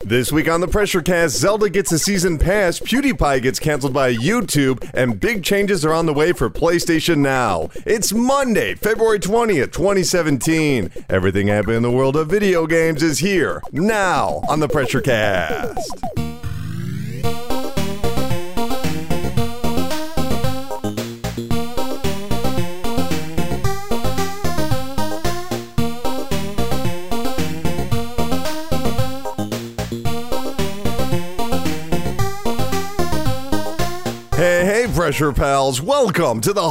This week on the Pressure Cast, Zelda gets a season pass, PewDiePie gets canceled by YouTube, and big changes are on the way for PlayStation Now. It's Monday, February 20th, 2017. Everything happening in the world of video games is here, now, on the Pressure Cast. Hey, Pressure Pals, welcome to the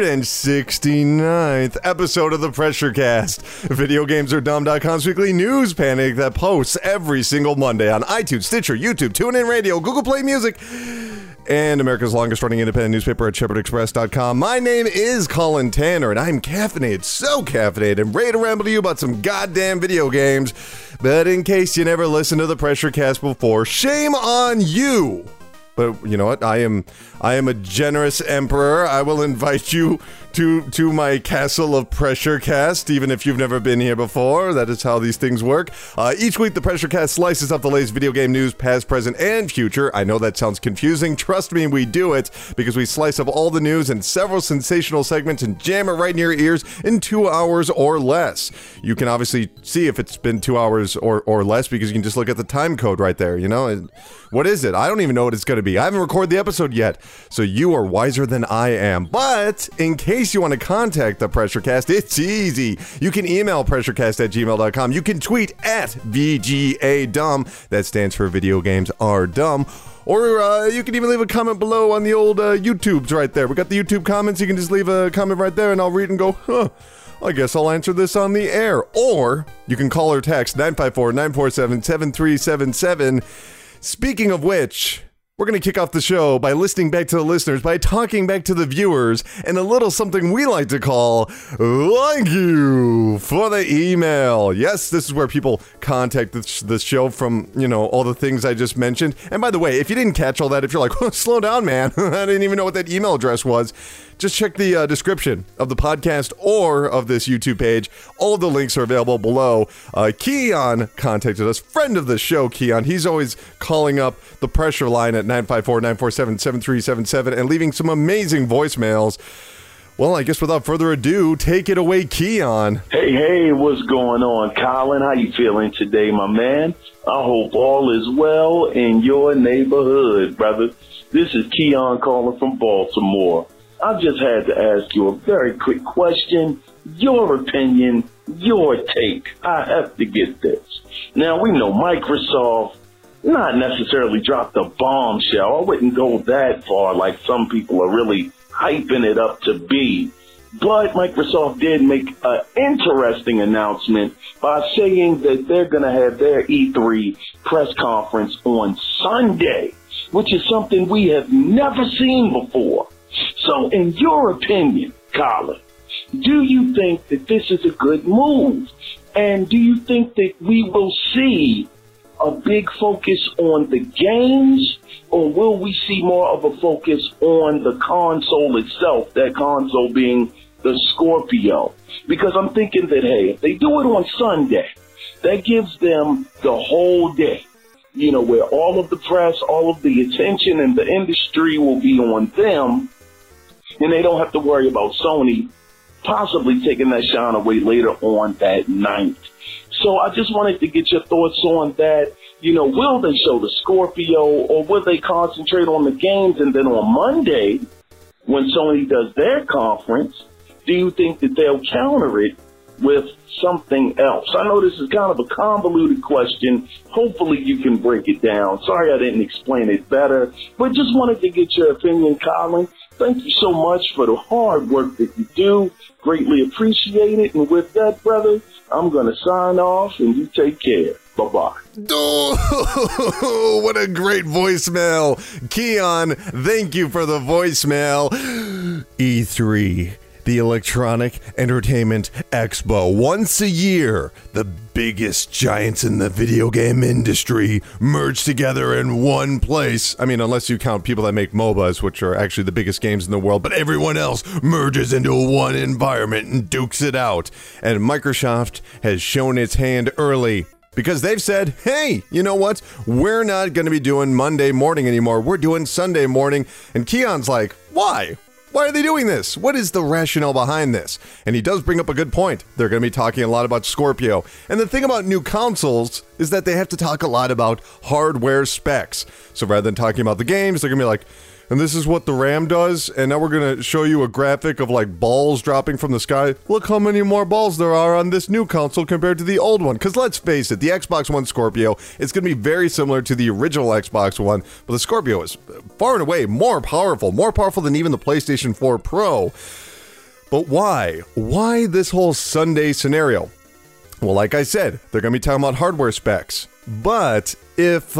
169th episode of the Pressure Cast, VideoGamesAreDumb.com's weekly news panic that posts every single Monday on iTunes, Stitcher, YouTube, TuneIn Radio, Google Play Music, and America's longest-running independent newspaper at ShepherdExpress.com. My name is Colin Tanner, and I'm caffeinated, so caffeinated, and ready to ramble to you about some goddamn video games. But in case you never listened to the Pressure Cast before, shame on you! But you know what? I am a generous emperor. I will invite you to my castle of Pressure Cast, even if you've never been here before. That is how these things work. Each week, the Pressure Cast slices up the latest video game news, past, present, and future. I know that sounds confusing. Trust me, we do it because we slice up all the news in several sensational segments and jam it right in your ears in 2 hours or less. You can obviously see if it's been 2 hours or less because you can just look at the time code right there, you know? What is it? I don't even know what it's going to be. I haven't recorded the episode yet, so you are wiser than I am. But in case you want to contact the Pressure Cast, it's easy. You can email pressurecast@gmail.com. You can tweet at VGADumb. That stands for Video Games Are Dumb. Or you can even leave a comment below on the old YouTubes right there. We got the YouTube comments. You can just leave a comment right there, and I'll read and go, I guess I'll answer this on the air. Or you can call or text 954-947-7377. Speaking of which, we're going to kick off the show by listening back to the listeners, by talking back to the viewers, and a little something we like to call Thank You for the Email. Yes, this is where people contact the show from, you know, all the things I just mentioned. And by the way, if you didn't catch all that, if you're like, slow down, man, I didn't even know what that email address was, just check the description of the podcast or of this YouTube page. All of the links are available below. Keon contacted us, friend of the show, Keon. He's always calling up the pressure line at 954-947-7377 and leaving some amazing voicemails. Well, I guess without further ado, take it away, Keon. Hey, what's going on, Colin? How you feeling today, my man? I hope all is well in your neighborhood, brother. This is Keon calling from Baltimore. I just had to ask you a very quick question, your opinion, your take. I have to get this. Now, we know Microsoft not necessarily dropped a bombshell. I wouldn't go that far like some people are really hyping it up to be. But Microsoft did make an interesting announcement by saying that they're going to have their E3 press conference on Sunday, which is something we have never seen before. So in your opinion, Colin, do you think that this is a good move? And do you think that we will see a big focus on the games, or will we see more of a focus on the console itself, that console being the Scorpio? Because I'm thinking that, hey, if they do it on Sunday, that gives them the whole day, you know, where all of the press, all of the attention in the industry will be on them, and they don't have to worry about Sony possibly taking that shine away later on that night. So I just wanted to get your thoughts on that. You know, will they show the Scorpio, or will they concentrate on the games? And then on Monday, when Sony does their conference, do you think that they'll counter it with something else? I know this is kind of a convoluted question. Hopefully you can break it down. Sorry I didn't explain it better, but just wanted to get your opinion, Colin. Thank you so much for the hard work that you do. Greatly appreciate it. And with that, brother, I'm going to sign off, and you take care. Bye-bye. Oh, what a great voicemail. Keon, thank you for the voicemail. E3, the Electronic Entertainment Expo. Once a year, the biggest giants in the video game industry merge together in one place. I mean, unless you count people that make MOBAs, which are actually the biggest games in the world, but everyone else merges into one environment and dukes it out. And Microsoft has shown its hand early. because they've said, hey, you know what? We're not going to be doing Monday morning anymore. We're doing Sunday morning. And Keon's like, why? Why are they doing this? What is the rationale behind this? And he does bring up a good point. They're going to be talking a lot about Scorpio. And the thing about new consoles is that they have to talk a lot about hardware specs. So rather than talking about the games, they're going to be like, and this is what the RAM does, and now we're going to show you a graphic of like balls dropping from the sky. Look how many more balls there are on this new console compared to the old one. Because let's face it, the Xbox One Scorpio is going to be very similar to the original Xbox One, but the Scorpio is far and away more powerful than even the PlayStation 4 Pro. But why? Why this whole Sunday scenario? Well, like I said, they're going to be talking about hardware specs. But if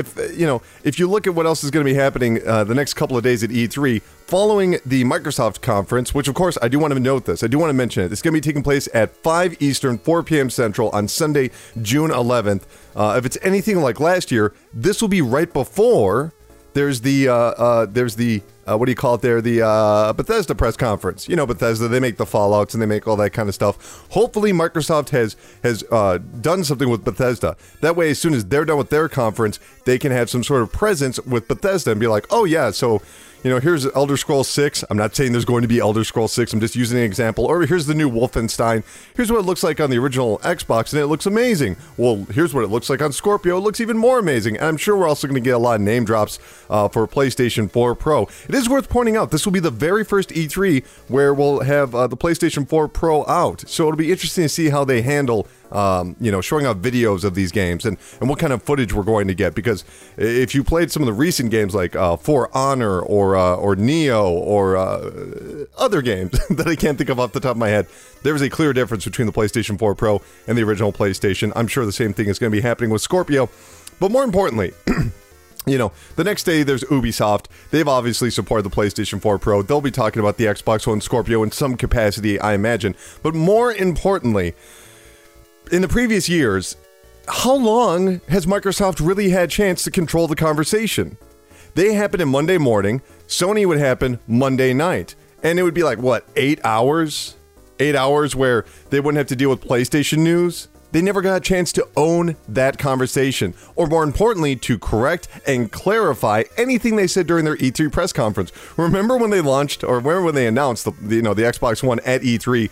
you look at what else is going to be happening the next couple of days at E3, following the Microsoft conference, which of course I do want to note this, I do want to mention it. It's going to be taking place at 5 Eastern, 4 p.m. Central on Sunday, June 11th. If it's anything like last year, this will be right before there's the what do you call it there? The Bethesda press conference. You know, Bethesda, they make the Fallouts and they make all that kind of stuff. Hopefully Microsoft has done something with Bethesda. That way, as soon as they're done with their conference, they can have some sort of presence with Bethesda and be like, oh yeah, so, you know, here's Elder Scrolls 6. I'm not saying there's going to be Elder Scrolls 6. I'm just using an example. Or here's the new Wolfenstein. Here's what it looks like on the original Xbox, and it looks amazing. Well, here's what it looks like on Scorpio. It looks even more amazing. And I'm sure we're also going to get a lot of name drops for PlayStation 4 Pro. It is worth pointing out, this will be the very first E3 where we'll have the PlayStation 4 Pro out. So it'll be interesting to see how they handle showing off videos of these games and what kind of footage we're going to get. Because if you played some of the recent games like For Honor or Neo or other games that I can't think of off the top of my head, there was a clear difference between the PlayStation 4 Pro and the original PlayStation. I'm sure the same thing is going to be happening with Scorpio. But more importantly, you know, the next day there's Ubisoft. They've obviously supported the PlayStation 4 Pro. They'll be talking about the Xbox One Scorpio in some capacity, I imagine. But more importantly, in the previous years, how long has Microsoft really had a chance to control the conversation? They happen in Monday morning, Sony would happen Monday night. And it would be like, what, 8 hours? 8 hours where they wouldn't have to deal with PlayStation news? They never got a chance to own that conversation, or more importantly, to correct and clarify anything they said during their E3 press conference. Remember when they launched, or remember when they announced the Xbox One at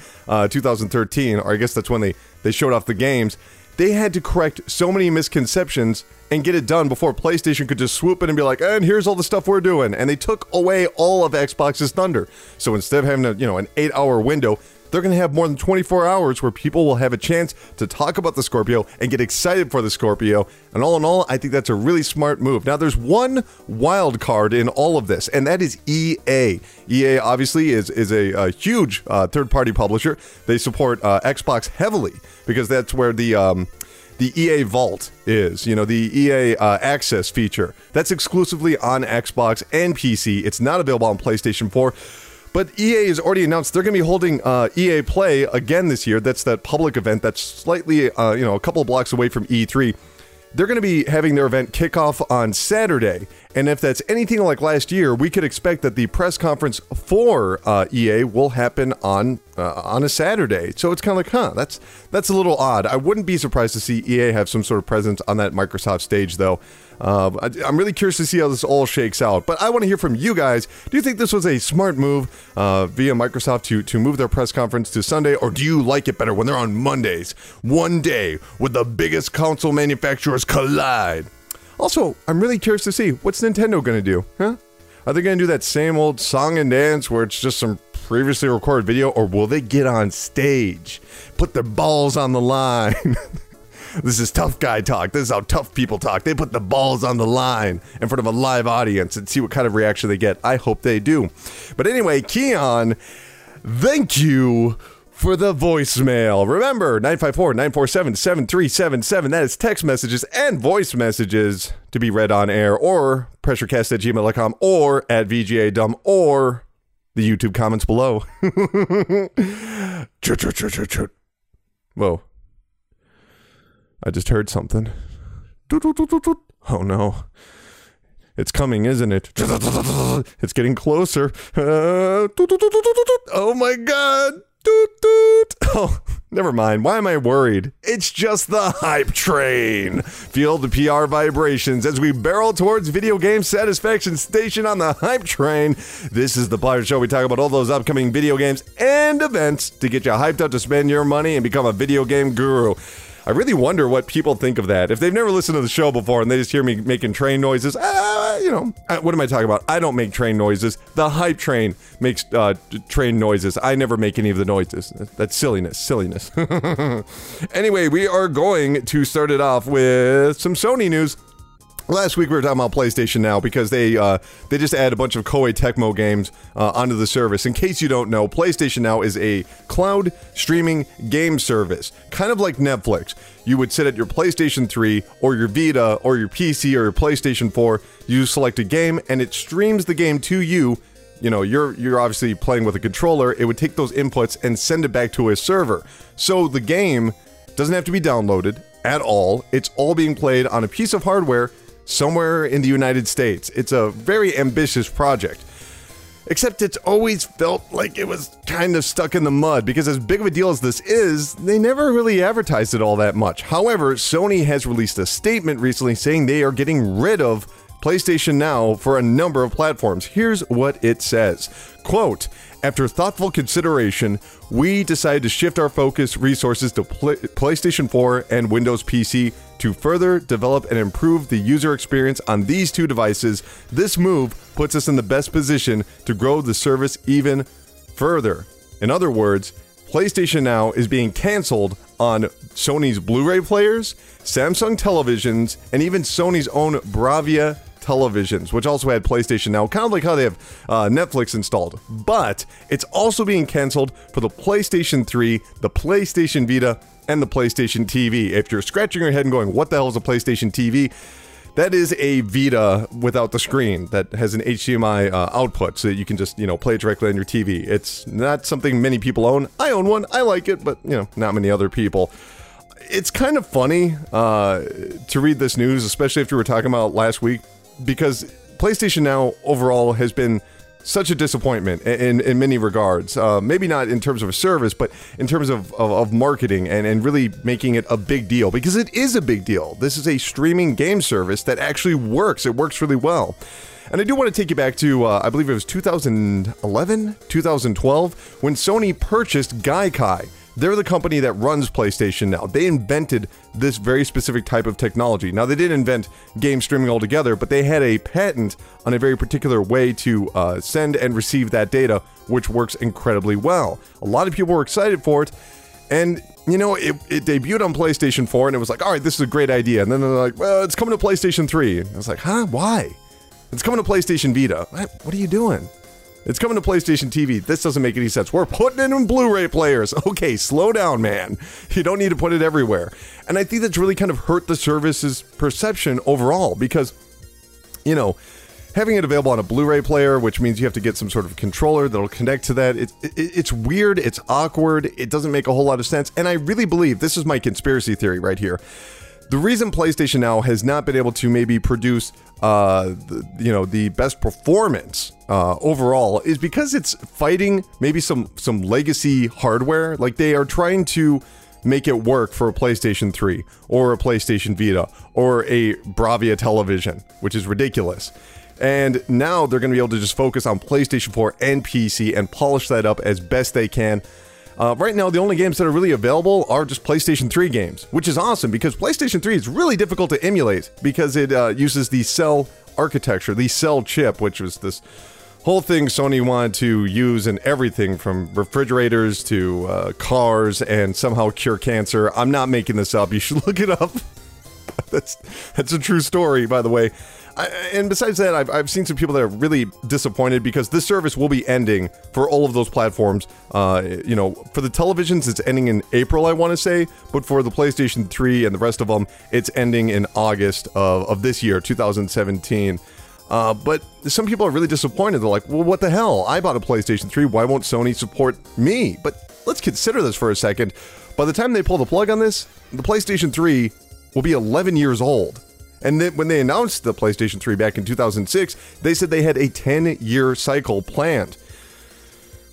E3 2013, or I guess that's when they showed off the games. They had to correct so many misconceptions and get it done before PlayStation could just swoop in and be like, and here's all the stuff we're doing. And they took away all of Xbox's thunder. So instead of having an 8-hour window, they're going to have more than 24 hours where people will have a chance to talk about the Scorpio and get excited for the Scorpio. And all in all, I think that's a really smart move. Now, there's one wild card in all of this, and that is EA. EA obviously is a huge third-party publisher. They support Xbox heavily because that's where the EA Vault is, the EA Access feature. That's exclusively on Xbox and PC. It's not available on PlayStation 4. But EA has already announced they're going to be holding EA Play again this year. That's that public event that's slightly, a couple of blocks away from E3. They're going to be having their event kick off on Saturday. And if that's anything like last year, we could expect that the press conference for EA will happen on a Saturday. So it's kind of like, that's a little odd. I wouldn't be surprised to see EA have some sort of presence on that Microsoft stage, though. I'm really curious to see how this all shakes out. But I want to hear from you guys. Do you think this was a smart move via Microsoft to move their press conference to Sunday? Or do you like it better when they're on Mondays? One day where the biggest console manufacturers collide. Also, I'm really curious to see, what's Nintendo going to do? Are they going to do that same old song and dance where it's just some previously recorded video? Or will they get on stage, put their balls on the line? This is tough guy talk. This is how tough people talk. They put the balls on the line in front of a live audience and see what kind of reaction they get. I hope they do. But anyway, Keon, thank you for the voicemail. Remember, 954-947-7377. That is text messages and voice messages to be read on air, or pressurecast@gmail.com, or at VGADumb, or the YouTube comments below. Whoa. I just heard something. Oh no. It's coming, isn't it? It's getting closer. Oh my god. Oh. Never mind. Why am I worried? It's just the hype train. Feel the PR vibrations as we barrel towards video game satisfaction station on the hype train. This is the part of the show we talk about all those upcoming video games and events to get you hyped up to spend your money and become a video game guru. I really wonder what people think of that. If they've never listened to the show before and they just hear me making train noises, what am I talking about? I don't make train noises. The hype train makes train noises. I never make any of the noises. That's silliness. Anyway, we are going to start it off with some Sony news. Last week we were talking about PlayStation Now because they just add a bunch of Koei Tecmo games onto the service. In case you don't know, PlayStation Now is a cloud streaming game service, kind of like Netflix. You would sit at your PlayStation 3 or your Vita or your PC or your PlayStation 4, you select a game and it streams the game to you. You know, you're obviously playing with a controller. It would take those inputs and send it back to a server. So the game doesn't have to be downloaded at all. It's all being played on a piece of hardware somewhere in the United States. It's a very ambitious project. Except it's always felt like it was kind of stuck in the mud because as big of a deal as this is, they never really advertised it all that much. However, Sony has released a statement recently saying they are getting rid of PlayStation Now for a number of platforms. Here's what it says. Quote, after thoughtful consideration, we decided to shift our focus resources to PlayStation 4 and Windows PC to further develop and improve the user experience on these two devices. This move puts us in the best position to grow the service even further. In other words, PlayStation Now is being canceled on Sony's Blu-ray players, Samsung televisions, and even Sony's own Bravia televisions, which also had PlayStation Now, kind of like how they have Netflix installed. But it's also being canceled for the PlayStation 3, the PlayStation Vita, and the PlayStation TV. If you're scratching your head and going, what the hell is a PlayStation TV? That is a Vita without the screen that has an HDMI output so that you can just, play it directly on your TV. It's not something many people own. I own one. I like it, but, not many other people. It's kind of funny to read this news, especially after we were talking about last week, because PlayStation Now overall has been such a disappointment in many regards. Maybe not in terms of a service, but in terms of marketing and really making it a big deal, because it is a big deal. This is a streaming game service that actually works. It works really well. And I do want to take you back to, I believe it was 2011, 2012, when Sony purchased Gaikai. They're the company that runs PlayStation Now. They invented this very specific type of technology. Now, they didn't invent game streaming altogether, but they had a patent on a very particular way to send and receive that data, which works incredibly well. A lot of people were excited for it, and, it debuted on PlayStation 4, and it was like, all right, this is a great idea. And then they're like, well, it's coming to PlayStation 3. And I was like, huh? Why? It's coming to PlayStation Vita. What are you doing? It's coming to PlayStation TV. This doesn't make any sense. We're putting it in Blu-ray players. Okay, slow down, man. You don't need to put it everywhere. And I think that's really kind of hurt the service's perception overall because, having it available on a Blu-ray player, which means you have to get some sort of controller that'll connect to that, it's weird, it's awkward, it doesn't make a whole lot of sense. And I really believe, this is my conspiracy theory right here, the reason PlayStation Now has not been able to maybe produce the best performance overall is because it's fighting maybe some legacy hardware. Like they are trying to make it work for a PlayStation 3 or a PlayStation Vita or a Bravia television, which is ridiculous. And now they're going to be able to just focus on PlayStation 4 and PC and polish that up as best they can. Right now, the only games that are really available are just PlayStation 3 games, which is awesome because PlayStation 3 is really difficult to emulate because it uses the Cell architecture, the Cell chip, which was this whole thing Sony wanted to use in everything from refrigerators to cars and somehow cure cancer. I'm not making this up. You should look it up. That's a true story, by the way. And besides that, I've seen some people that are really disappointed because this service will be ending for all of those platforms. For the televisions, it's ending in April, I want to say. But for the PlayStation 3 and the rest of them, it's ending in August of this year, 2017. But some people are really disappointed. They're like, well, what the hell? I bought a PlayStation 3. Why won't Sony support me? But let's consider this for a second. By the time they pull the plug on this, the PlayStation 3 will be 11 years old. And then when they announced the PlayStation 3 back in 2006, they said they had a 10-year cycle planned.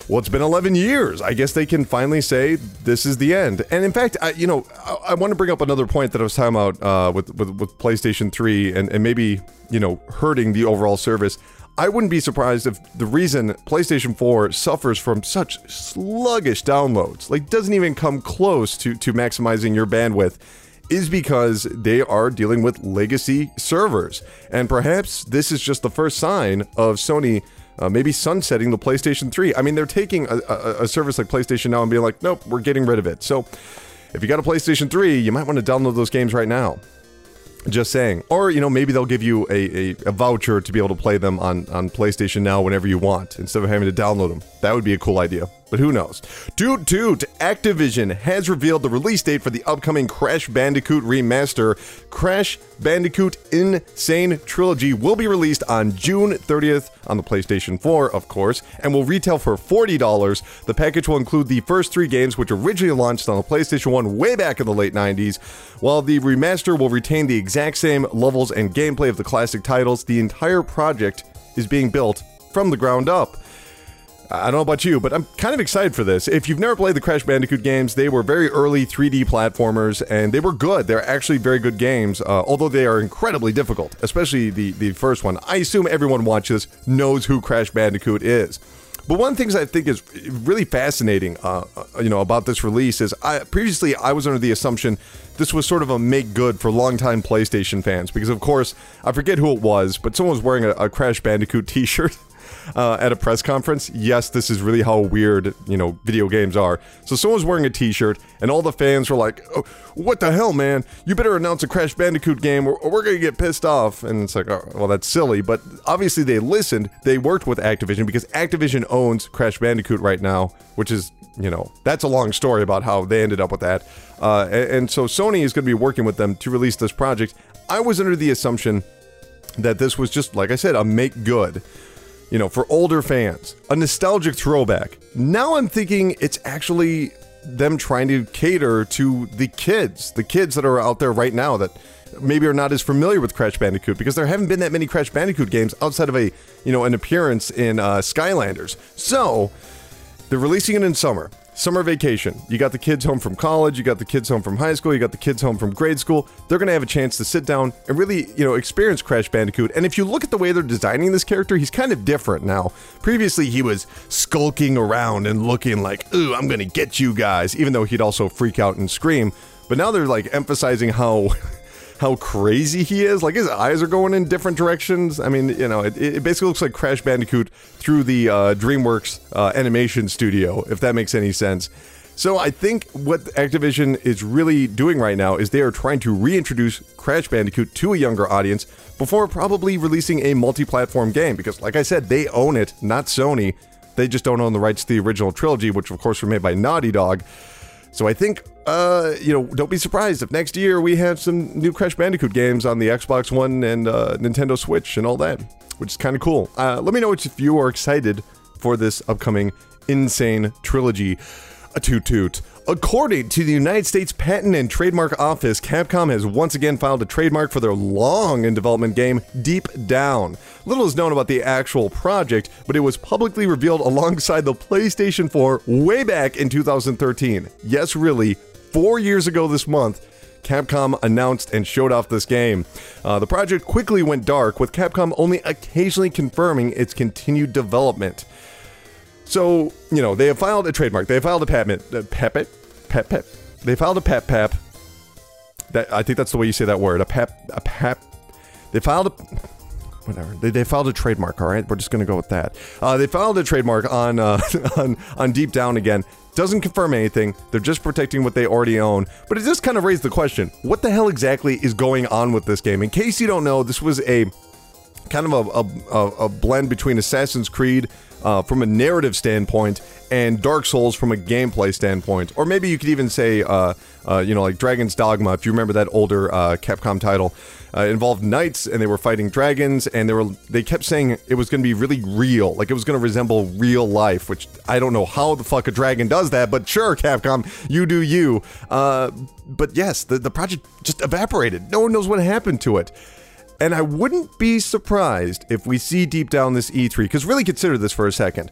well, it's been 11 years. I guess they can finally say this is the end. And in fact, I want to bring up another point that I was talking about with PlayStation 3 and maybe, hurting the overall service. I wouldn't be surprised if the reason PlayStation 4 suffers from such sluggish downloads, like doesn't even come close to maximizing your bandwidth, is because they are dealing with legacy servers. And perhaps this is just the first sign of Sony maybe sunsetting the PlayStation 3. I mean, they're taking a service like PlayStation Now and being like, nope, we're getting rid of it. So if you got a PlayStation 3, you might want to download those games right now. Just saying. Or, maybe they'll give you a voucher to be able to play them on PlayStation Now whenever you want, instead of having to download them. That would be a cool idea. But who knows? Toot toot! Activision has revealed the release date for the upcoming Crash Bandicoot remaster. Crash Bandicoot N. Sane Trilogy will be released on June 30th on the PlayStation 4, of course, and will retail for $40. The package will include the first 3 games, which originally launched on the PlayStation 1 way back in the late 90s. While the remaster will retain the exact same levels and gameplay of the classic titles, the entire project is being built from the ground up. I don't know about you, but I'm kind of excited for this. If you've never played the Crash Bandicoot games, they were very early 3D platformers, and they were good. They're actually very good games, although they are incredibly difficult, especially the first one. I assume everyone watching this knows who Crash Bandicoot is. But one of the things I think is really fascinating, about this release is previously I was under the assumption this was sort of a make good for longtime PlayStation fans, because of course, I forget who it was, but someone was wearing a Crash Bandicoot t-shirt at a press conference. Yes, this is really how weird, video games are. So someone was wearing a t-shirt, and all the fans were like, oh, what the hell, man? You better announce a Crash Bandicoot game or we're gonna get pissed off. And it's like, oh, well, that's silly. But obviously they listened. They worked with Activision, because Activision owns Crash Bandicoot right now, which is, that's a long story about how they ended up with that. And so Sony is going to be working with them to release this project. I was under the assumption that this was just, like I said, a make good. For older fans, a nostalgic throwback. Now I'm thinking it's actually them trying to cater to the kids that are out there right now that maybe are not as familiar with Crash Bandicoot, because there haven't been that many Crash Bandicoot games outside of an appearance in Skylanders. So they're releasing it in summer vacation. You got the kids home from college, you got the kids home from high school, you got the kids home from grade school. They're going to have a chance to sit down and really, experience Crash Bandicoot. And if you look at the way they're designing this character, he's kind of different now. Previously, he was skulking around and looking like, ooh, I'm going to get you guys, even though he'd also freak out and scream. But now they're like emphasizing how crazy he is. Like, his eyes are going in different directions. I mean, it basically looks like Crash Bandicoot through the DreamWorks animation studio, if that makes any sense. So I think what Activision is really doing right now is they are trying to reintroduce Crash Bandicoot to a younger audience before probably releasing a multi-platform game, because like I said, they own it, not Sony. They just don't own the rights to the original trilogy, which of course were made by Naughty Dog. So I think, don't be surprised if next year we have some new Crash Bandicoot games on the Xbox One and Nintendo Switch and all that, which is kind of cool. Let me know if you are excited for this upcoming Insane Trilogy. A toot toot. According to the United States Patent and Trademark Office, Capcom has once again filed a trademark for their long-in-development game, Deep Down. Little is known about the actual project, but it was publicly revealed alongside the PlayStation 4 way back in 2013. Yes, really, 4 years ago this month, Capcom announced and showed off this game. The project quickly went dark, with Capcom only occasionally confirming its continued development. So, they have filed a trademark. They have filed a patent. They filed a pep. I think that's the way you say that word. They filed a... Whatever. They filed a trademark, all right? We're just going to go with that. They filed a trademark on Deep Down again. Doesn't confirm anything. They're just protecting what they already own. But it just kind of raised the question, what the hell exactly is going on with this game? In case you don't know, this was a kind of a blend between Assassin's Creed from a narrative standpoint and Dark Souls from a gameplay standpoint. Or maybe you could even say, like Dragon's Dogma, if you remember that older Capcom title. It involved knights, and they were fighting dragons, and they kept saying it was going to be really real, like it was going to resemble real life, which I don't know how the fuck a dragon does that, but sure, Capcom, you do you. But yes, the project just evaporated. No one knows what happened to it. And I wouldn't be surprised if we see Deep Down this E3, because really consider this for a second.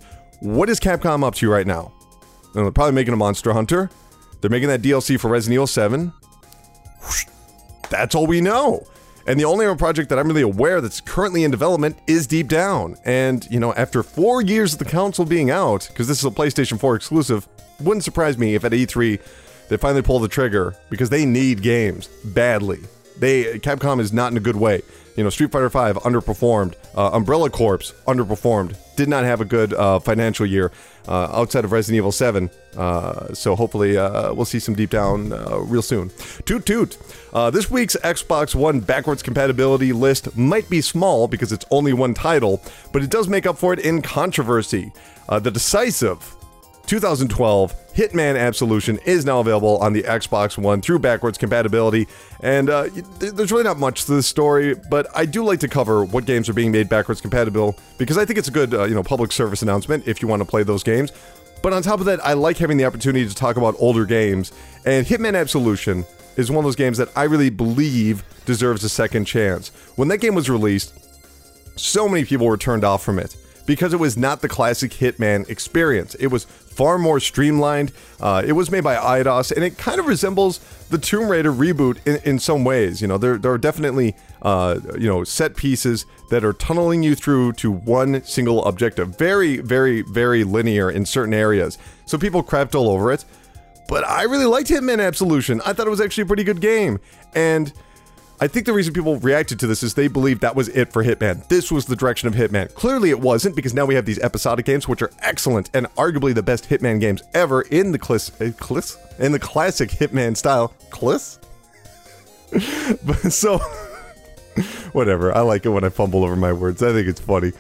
What is Capcom up to right now? They're probably making a Monster Hunter. They're making that DLC for Resident Evil 7. That's all we know. And the only other project that I'm really aware that's currently in development is Deep Down. And, you know, after 4 years of the console being out, because this is a PlayStation 4 exclusive, wouldn't surprise me if at E3 they finally pull the trigger, because they need games badly. Capcom is not in a good way. You know, Street Fighter V underperformed. Umbrella Corps underperformed. Did not have a good financial year outside of Resident Evil 7. So hopefully we'll see some Deep Down real soon. Toot toot. This week's Xbox One backwards compatibility list might be small because it's only one title, but it does make up for it in controversy. The decisive 2012 Hitman Absolution is now available on the Xbox One through backwards compatibility, and there's really not much to this story, but I do like to cover what games are being made backwards compatible, because I think it's a good, public service announcement if you want to play those games. But on top of that, I like having the opportunity to talk about older games, and Hitman Absolution is one of those games that I really believe deserves a second chance. When that game was released, so many people were turned off from it, because it was not the classic Hitman experience. It was far more streamlined. It was made by Eidos, and it kind of resembles the Tomb Raider reboot in some ways. You know, there are definitely set pieces that are tunneling you through to one single objective. Very, very, very linear in certain areas. So people crapped all over it. But I really liked Hitman Absolution. I thought it was actually a pretty good game. And I think the reason people reacted to this is they believed that was it for Hitman. This was the direction of Hitman. Clearly it wasn't, because now we have these episodic games, which are excellent and arguably the best Hitman games ever in the classic Hitman style. So, whatever. I like it when I fumble over my words. I think it's funny.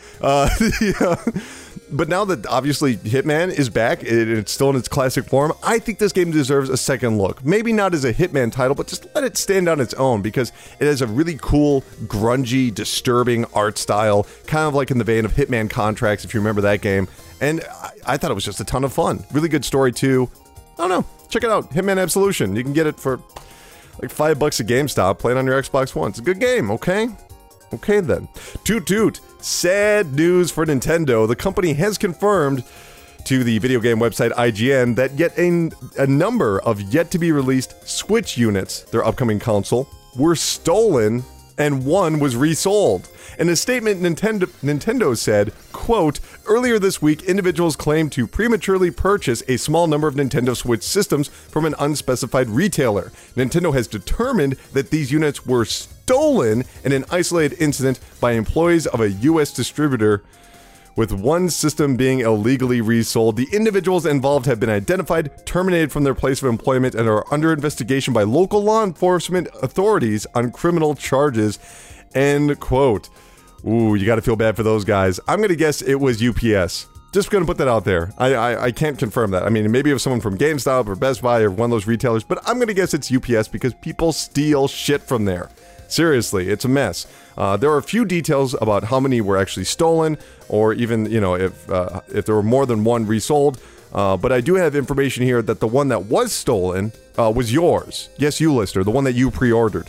But now that obviously Hitman is back, it's still in its classic form, I think this game deserves a second look. Maybe not as a Hitman title, but just let it stand on its own, because it has a really cool, grungy, disturbing art style, kind of like in the vein of Hitman Contracts, if you remember that game. And I thought it was just a ton of fun. Really good story too. I don't know. Check it out. Hitman Absolution. You can get it for like $5 at GameStop. Play it on your Xbox One. It's a good game, okay? Okay then. Toot toot. Sad news for Nintendo. The company has confirmed to the video game website IGN that yet a number of yet-to-be-released Switch units, their upcoming console, were stolen, and one was resold. In a statement, Nintendo said, quote, "Earlier this week, individuals claimed to prematurely purchase a small number of Nintendo Switch systems from an unspecified retailer. Nintendo has determined that these units were stolen in an isolated incident by employees of a U.S. distributor, with one system being illegally resold. The individuals involved have been identified, terminated from their place of employment, and are under investigation by local law enforcement authorities on criminal charges." End quote. Ooh, you gotta feel bad for those guys. I'm gonna guess it was UPS. Just gonna put that out there. I can't confirm that. I mean, maybe it was someone from GameStop or Best Buy or one of those retailers, but I'm gonna guess it's UPS because people steal shit from there. Seriously, it's a mess. There are a few details about how many were actually stolen, or even, if there were more than one resold. But I do have information here that the one that was stolen was yours. Yes, you, listener, the one that you pre-ordered.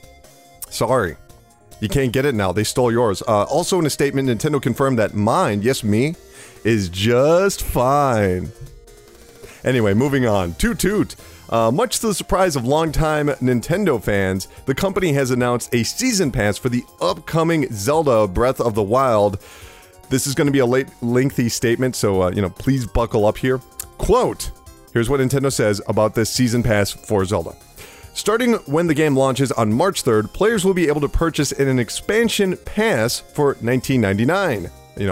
Sorry. You can't get it now. They stole yours. Also in a statement, Nintendo confirmed that mine, yes, me, is just fine. Anyway, moving on. Toot toot. Much to the surprise of longtime Nintendo fans, the company has announced a season pass for the upcoming Zelda Breath of the Wild. This is going to be a lengthy statement, so, please buckle up here. Quote, here's what Nintendo says about this season pass for Zelda. Starting when the game launches on March 3rd, players will be able to purchase an expansion pass for $19.99.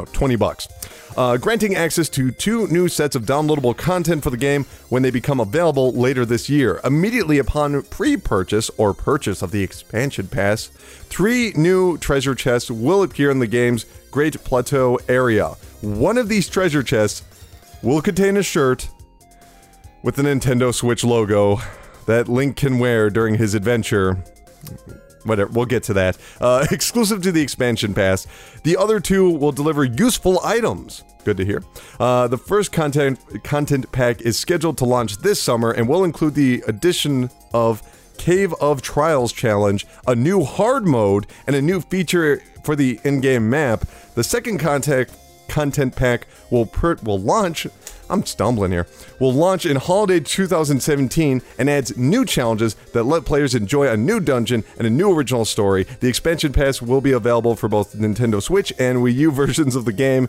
$20. Granting access to 2 new sets of downloadable content for the game when they become available later this year. Immediately upon pre-purchase or purchase of the expansion pass, 3 new treasure chests will appear in the game's Great Plateau area. One of these treasure chests will contain a shirt with the Nintendo Switch logo that Link can wear during his adventure. Whatever, we'll get to that. Exclusive to the expansion pass. The other 2 will deliver useful items. Good to hear. The first content pack is scheduled to launch this summer and will include the addition of Cave of Trials Challenge, a new hard mode, and a new feature for the in-game map. The second content pack will launch. I'm stumbling here. Will launch in holiday 2017 and adds new challenges that let players enjoy a new dungeon and a new original story. The expansion pass will be available for both Nintendo Switch and Wii U versions of the game.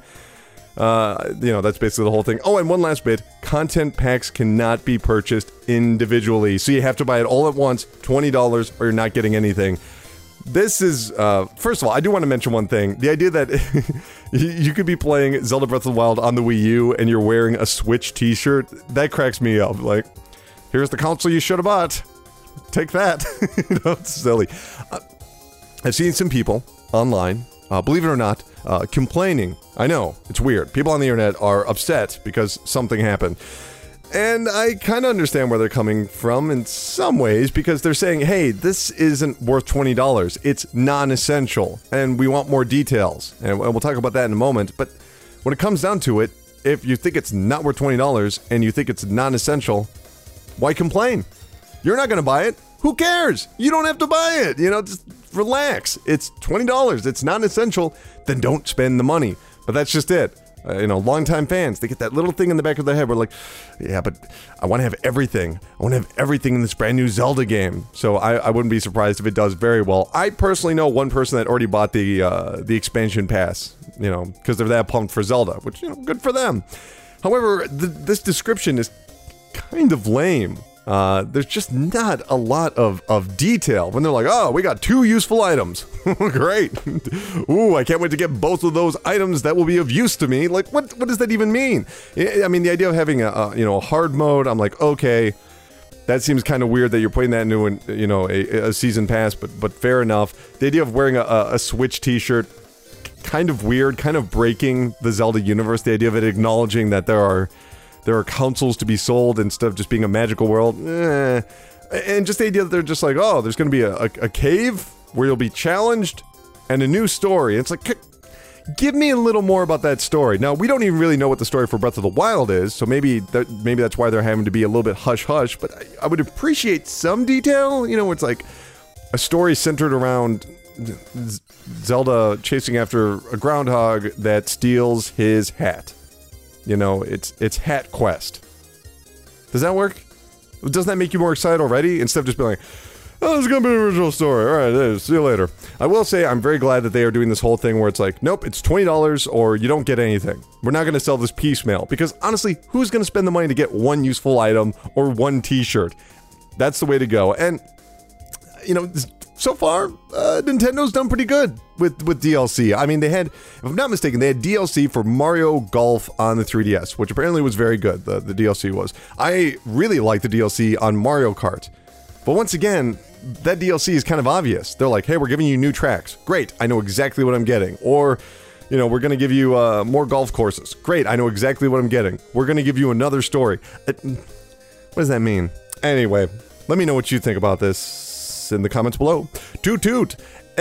That's basically the whole thing. Oh, and one last bit. Content packs cannot be purchased individually. So you have to buy it all at once, $20, or you're not getting anything. This is, first of all, I do want to mention one thing. The idea that you could be playing Zelda Breath of the Wild on the Wii U and you're wearing a Switch t-shirt, that cracks me up. Like, here's the console you should have bought. Take that. It's silly. I've seen some people online, believe it or not, complaining. I know, it's weird. People on the internet are upset because something happened. And I kind of understand where they're coming from in some ways, because they're saying, hey, this isn't worth $20. It's non-essential, and we want more details. And we'll talk about that in a moment. But when it comes down to it, if you think it's not worth $20 and you think it's non-essential, why complain? You're not going to buy it. Who cares? You don't have to buy it. Just relax. It's $20. It's non-essential. Then don't spend the money. But that's just it. Longtime fans, they get that little thing in the back of their head. We're like, yeah, but I want to have everything. I want to have everything in this brand new Zelda game. So I wouldn't be surprised if it does very well. I personally know one person that already bought the expansion pass, because they're that pumped for Zelda, which, good for them. However, this description is kind of lame. There's just not a lot of detail when they're like, oh, we got 2 useful items. Great. Ooh, I can't wait to get both of those items that will be of use to me. Like, what does that even mean? I mean, the idea of having a hard mode, I'm like, okay, that seems kind of weird that you're putting that into a season pass, but fair enough. The idea of wearing a Switch t-shirt, kind of weird, kind of breaking the Zelda universe. The idea of it acknowledging that there are consoles to be sold instead of just being a magical world. And just the idea that they're just like, oh, there's going to be a cave where you'll be challenged and a new story. It's like, give me a little more about that story. Now, we don't even really know what the story for Breath of the Wild is, so maybe that's why they're having to be a little bit hush-hush, but I would appreciate some detail. It's like a story centered around Zelda chasing after a groundhog that steals his hat. It's Hat Quest. Does that work? Doesn't that make you more excited already? Instead of just being like, oh, this is going to be an original story. All right, see you later. I will say I'm very glad that they are doing this whole thing where it's like, nope, it's $20 or you don't get anything. We're not going to sell this piecemeal. Because honestly, who's going to spend the money to get one useful item or one t-shirt? That's the way to go. And, so far, Nintendo's done pretty good with DLC. I mean, they had, if I'm not mistaken, they had DLC for Mario Golf on the 3DS, which apparently was very good, the DLC was. I really like the DLC on Mario Kart. But once again, that DLC is kind of obvious. They're like, hey, we're giving you new tracks. Great, I know exactly what I'm getting. Or, we're going to give you more golf courses. Great, I know exactly what I'm getting. We're going to give you another story. What does that mean? Anyway, let me know what you think about this in the comments below. Toot toot!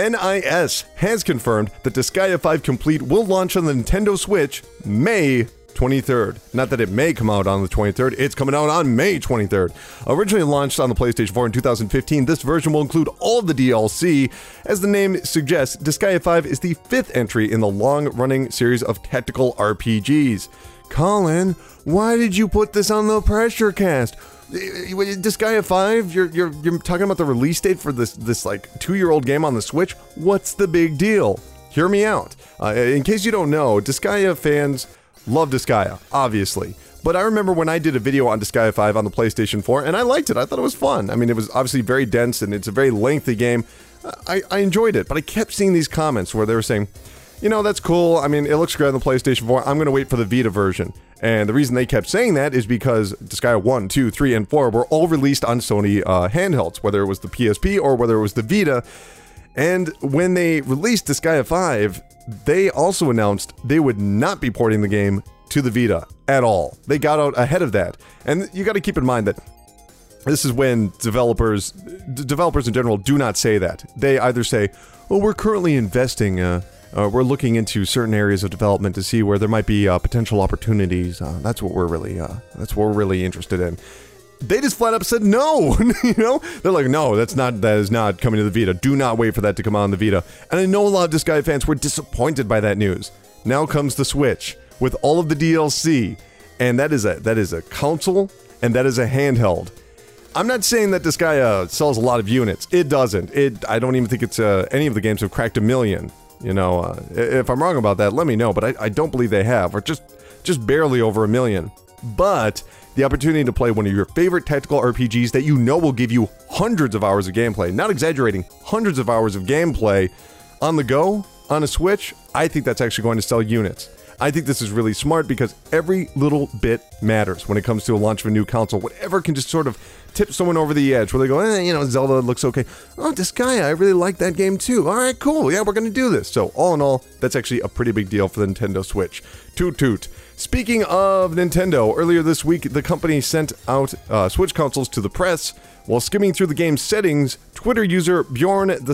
NIS has confirmed that Disgaea 5 Complete will launch on the Nintendo Switch May 23rd. Not that it may come out on the 23rd, it's coming out on May 23rd. Originally launched on the PlayStation 4 in 2015, this version will include all of the DLC. As the name suggests, Disgaea 5 is the 5th entry in the long-running series of tactical RPGs. Colin, why did you put this on the pressure cast? Disgaea 5, you're talking about the release date for this like 2-year-old game on the Switch? What's the big deal? Hear me out. In case you don't know, Disgaea fans love Disgaea, obviously. But I remember when I did a video on Disgaea 5 on the PlayStation 4, and I liked it. I thought it was fun. I mean, it was obviously very dense, and it's a very lengthy game. I enjoyed it, but I kept seeing these comments where they were saying, that's cool. I mean, it looks great on the PlayStation 4. I'm going to wait for the Vita version. And the reason they kept saying that is because Disgaea 1, 2, 3, and 4 were all released on Sony handhelds, whether it was the PSP or whether it was the Vita. And when they released Disgaea 5, they also announced they would not be porting the game to the Vita at all. They got out ahead of that. And you got to keep in mind that this is when developers in general do not say that. They either say, oh, we're currently investing, we're looking into certain areas of development to see where there might be potential opportunities. That's what we're really interested in. They just flat up said no. They're like, no, that is not coming to the Vita. Do not wait for that to come out on the Vita. And I know a lot of Disgaea fans were disappointed by that news. now comes the Switch with all of the DLC, and that is a console and that is a handheld. I'm not saying that this guy sells a lot of units. It doesn't. I don't even think it's any of the games have cracked 1 million. You know, if I'm wrong about that, let me know. But I don't believe they have, or just barely over 1 million. But the opportunity to play one of your favorite tactical RPGs that you know will give you hundreds of hours of gameplay, not exaggerating, hundreds of hours of gameplay on the go on a Switch, I think that's actually going to sell units. I think this is really smart because every little bit matters when it comes to a launch of a new console. Whatever can just sort of tip someone over the edge where they go, Zelda looks okay. Oh, Disgaea, I really like that game too. All right, cool. Yeah, we're going to do this. So all in all, that's actually a pretty big deal for the Nintendo Switch. Toot toot. Speaking of Nintendo, earlier this week, the company sent out Switch consoles to the press. While skimming through the game's settings, Twitter user Bjorn the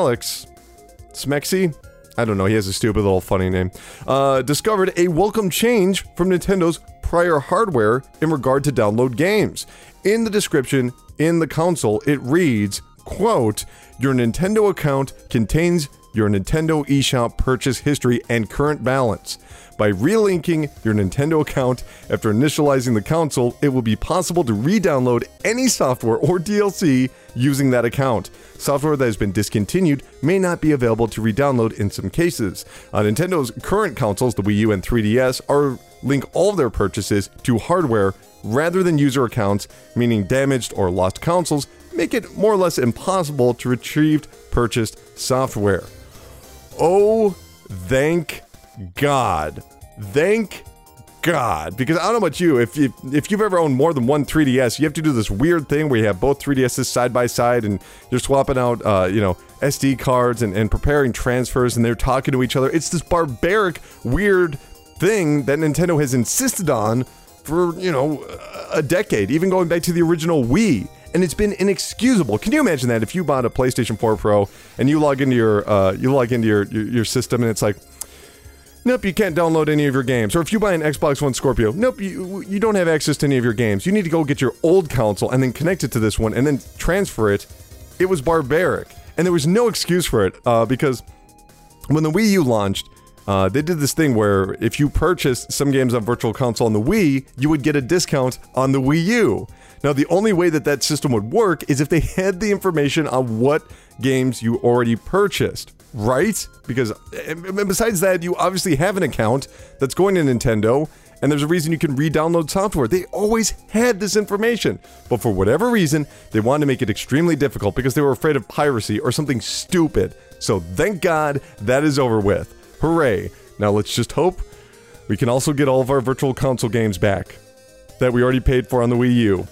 Smexy? I don't know, he has a stupid little funny name, discovered a welcome change from Nintendo's prior hardware in regard to download games. In the description in the console, it reads, quote, "Your Nintendo account contains your Nintendo eShop purchase history and current balance. By relinking your Nintendo account after initializing the console, it will be possible to re-download any software or DLC using that account. Software that has been discontinued may not be available to re-download in some cases. Nintendo's current consoles, the Wii U and 3DS, link all of their purchases to hardware rather than user accounts, meaning damaged or lost consoles make it more or less impossible to retrieve purchased software." Oh, thank God. Thank God. Because I don't know about you, if you've ever owned more than one 3DS, you have to do this weird thing where you have both 3DSs side by side and you're swapping out, SD cards and preparing transfers and they're talking to each other. It's this barbaric, weird thing that Nintendo has insisted on for, a decade, even going back to the original Wii. And it's been inexcusable. Can you imagine that if you bought a PlayStation 4 Pro and you log into your system and it's like, nope, you can't download any of your games. Or if you buy an Xbox One Scorpio, nope, you don't have access to any of your games. You need to go get your old console and then connect it to this one and then transfer it. It was barbaric. And there was no excuse for it because when the Wii U launched, they did this thing where if you purchased some games on Virtual Console on the Wii, you would get a discount on the Wii U. Now, the only way that system would work is if they had the information on what games you already purchased, right? Because besides that, you obviously have an account that's going to Nintendo, and there's a reason you can re-download software. They always had this information, but for whatever reason, they wanted to make it extremely difficult because they were afraid of piracy or something stupid. So thank God that is over with. Hooray. Now let's just hope we can also get all of our Virtual Console games back that we already paid for on the Wii U.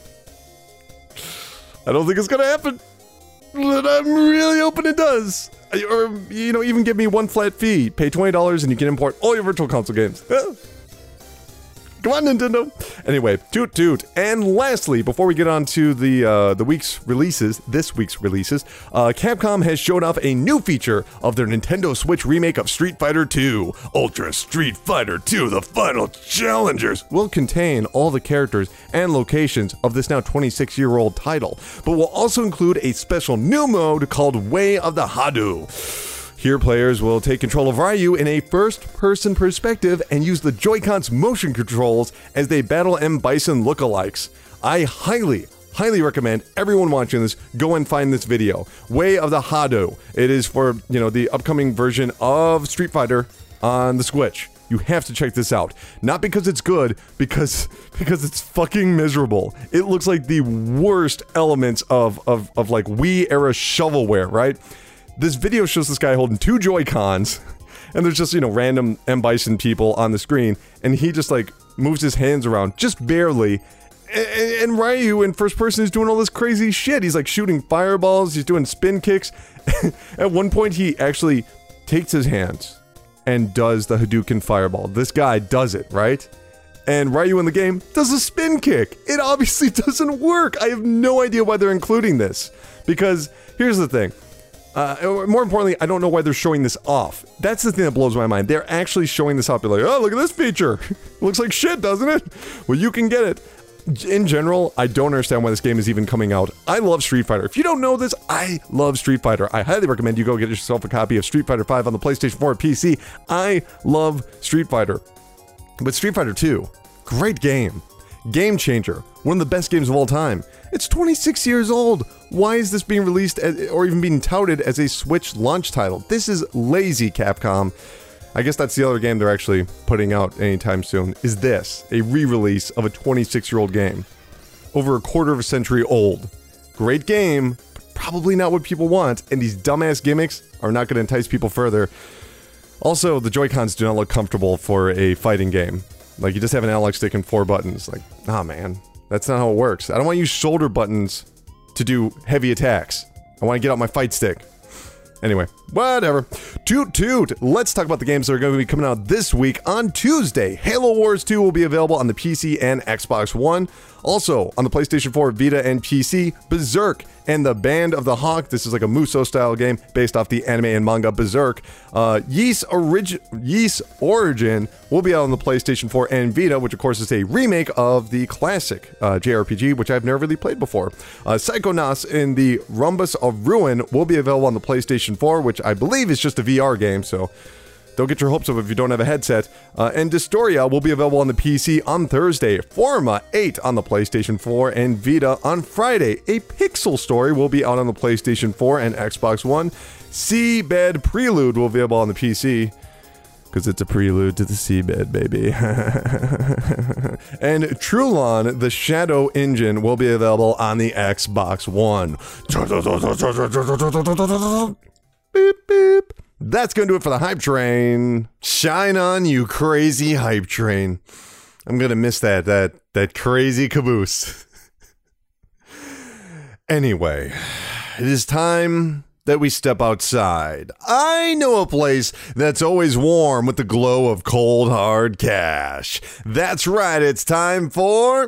I don't think it's gonna happen, but I'm really hoping it does. Or, even give me one flat fee. Pay $20 and you can import all your Virtual Console games. Come on, Nintendo. Anyway, toot toot. And lastly, before we get on to this week's releases, Capcom has showed off a new feature of their Nintendo Switch remake of Street Fighter II. Ultra Street Fighter II: The Final Challengers will contain all the characters and locations of this now 26-year-old title, but will also include a special new mode called Way of the Hadu. Here, players will take control of Ryu in a first-person perspective and use the Joy-Con's motion controls as they battle M. Bison lookalikes. I highly recommend everyone watching this go and find this video. Way of the Hadu. It is for, the upcoming version of Street Fighter on the Switch. You have to check this out. Not because it's good, because it's fucking miserable. It looks like the worst elements of like Wii-era shovelware, right? This video shows this guy holding two Joy-Cons, and there's just, random M. Bison people on the screen, and he just, moves his hands around, just barely, and Ryu in first person is doing all this crazy shit. He's, shooting fireballs, he's doing spin kicks. At one point, he actually takes his hands and does the Hadouken fireball. This guy does it, right? And Ryu in the game does a spin kick. It obviously doesn't work. I have no idea why they're including this, because here's the thing. More importantly, I don't know why they're showing this off. That's the thing that blows my mind. They're actually showing this off. They're like, oh, look at this feature. Looks like shit, doesn't it? Well, you can get it In general, I don't understand why this game is even coming out. I love Street Fighter. If you don't know this, I love Street Fighter. I highly recommend you go get yourself a copy of Street Fighter 5 on the PlayStation 4 or PC. I love Street Fighter. But Street Fighter 2, great game. Game changer. One of the best games of all time. It's 26 years old. Why is this being released or even being touted as a Switch launch title? This is lazy, Capcom. I guess that's the other game they're actually putting out anytime soon. Is this a re-release of a 26-year-old game? Over a quarter of a century old. Great game, but probably not what people want, and these dumbass gimmicks are not going to entice people further. Also, the Joy-Cons do not look comfortable for a fighting game. Like, you just have an analog stick and 4 buttons. Like, nah, man. That's not how it works. I don't want to use shoulder buttons to do heavy attacks. I want to get out my fight stick. Anyway, whatever. Toot toot. Let's talk about the games that are going to be coming out this week. On Tuesday, Halo Wars 2 will be available on the PC and Xbox One. Also, on the PlayStation 4, Vita, and PC, Berserk and the Band of the Hawk. This is like a Musou-style game based off the anime and manga Berserk. Ys Origin will be out on the PlayStation 4 and Vita, which of course is a remake of the classic JRPG, which I've never really played before. Psychonauts in the Rhombus of Ruin will be available on the PlayStation 4, which I believe is just a VR game, so don't get your hopes up if you don't have a headset. And Dystoria will be available on the PC on Thursday. Forma 8 on the PlayStation 4 and Vita on Friday. A Pixel Story will be out on the PlayStation 4 and Xbox One. Seabed Prelude will be available on the PC. Because it's a prelude to the seabed, baby. And Trulon, the Shadow Engine, will be available on the Xbox One. Beep, beep. That's going to do it for the hype train. Shine on, you crazy hype train. I'm going to miss that crazy caboose. Anyway, it is time that we step outside. I know a place that's always warm with the glow of cold, hard cash. That's right, it's time for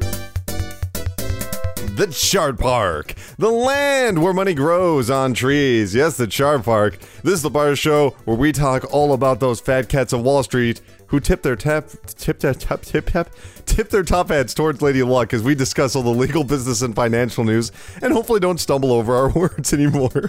the Chart Park, the land where money grows on trees. Yes, the Chart Park. This is the part of the show where we talk all about those fat cats of Wall Street who tip their top hats towards Lady Luck as we discuss all the legal, business, and financial news, and hopefully don't stumble over our words anymore.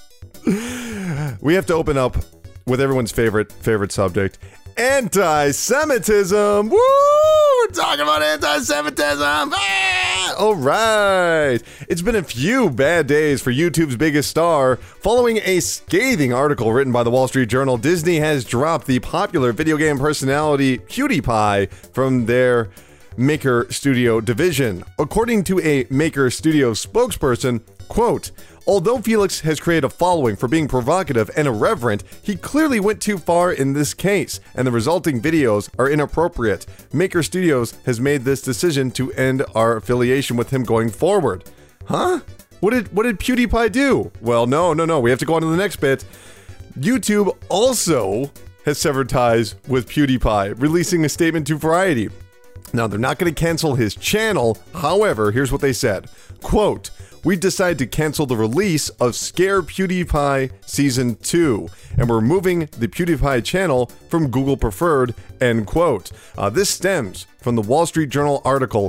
We have to open up with everyone's favorite subject, anti-Semitism. Woo! We're talking about anti-Semitism. Ah! All right. It's been a few bad days for YouTube's biggest star. Following a scathing article written by the Wall Street Journal, Disney has dropped the popular video game personality PewDiePie from their Maker Studio division. According to a Maker Studio spokesperson, quote, although Felix has created a following for being provocative and irreverent, he clearly went too far in this case, and the resulting videos are inappropriate. Maker Studios has made this decision to end our affiliation with him going forward. Huh? What did PewDiePie do? Well, no, we have to go on to the next bit. YouTube also has severed ties with PewDiePie, releasing a statement to Variety. Now, they're not going to cancel his channel. However, here's what they said. Quote, we decided to cancel the release of Scare PewDiePie Season 2, and we're moving the PewDiePie channel from Google Preferred, end quote. This stems from the Wall Street Journal article,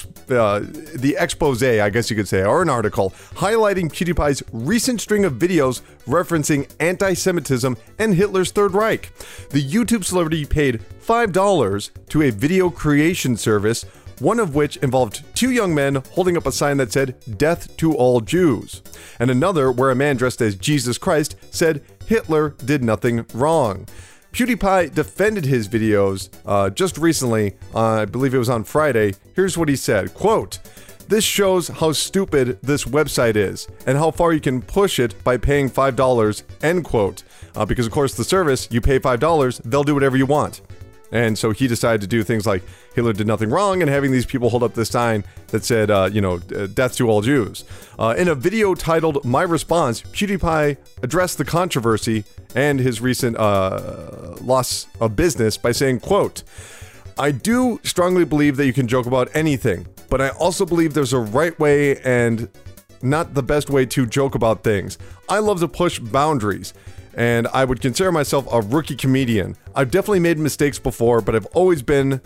the expose, I guess you could say, or an article, highlighting PewDiePie's recent string of videos referencing anti-Semitism and Hitler's Third Reich. The YouTube celebrity paid $5 to a video creation service, one of which involved two young men holding up a sign that said, "Death to all Jews," and another where a man dressed as Jesus Christ said, "Hitler did nothing wrong." PewDiePie defended his videos just recently, I believe it was on Friday. Here's what he said, quote, this shows how stupid this website is and how far you can push it by paying $5, end quote. Because of course the service, you pay $5, they'll do whatever you want. And so he decided to do things like Hitler did nothing wrong and having these people hold up this sign that said, death to all Jews. In a video titled My Response, PewDiePie addressed the controversy and his recent loss of business by saying, quote, I do strongly believe that you can joke about anything, but I also believe there's a right way and not the best way to joke about things. I love to push boundaries, and I would consider myself a rookie comedian. I've definitely made mistakes before, but I've always been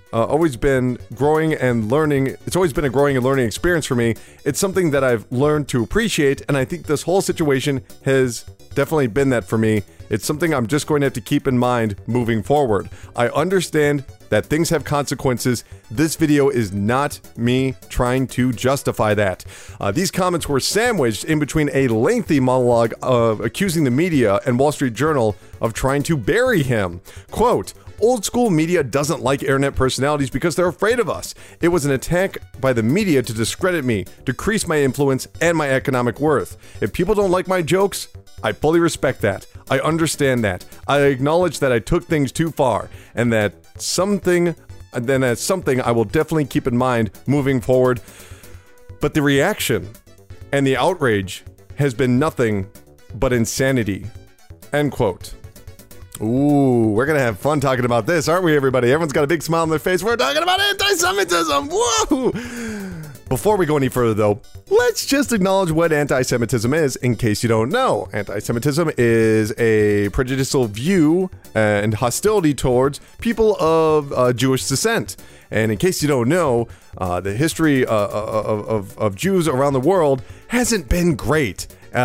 always been growing and learning. It's always been a growing and learning experience for me. It's something that I've learned to appreciate, and I think this whole situation has definitely been that for me. It's something I'm just going to have to keep in mind moving forward. I understand that things have consequences. This video is not me trying to justify that. These comments were sandwiched in between a lengthy monologue of accusing the media and Wall Street Journal of trying to bury him. Quote, "Old school media doesn't like internet personalities because they're afraid of us. It was an attack by the media to discredit me, decrease my influence and my economic worth. If people don't like my jokes, I fully respect that. I understand that. I acknowledge that I took things too far, and that's something I will definitely keep in mind moving forward. But the reaction and the outrage has been nothing but insanity." End quote. Ooh, we're gonna have fun talking about this, aren't we, everybody? Everyone's got a big smile on their face. We're talking about anti-Semitism. Whoa! Before we go any further, though, let's just acknowledge what anti-Semitism is, in case you don't know. Anti-Semitism is a prejudicial view and hostility towards people of Jewish descent. And in case you don't know, the history of Jews around the world hasn't been great.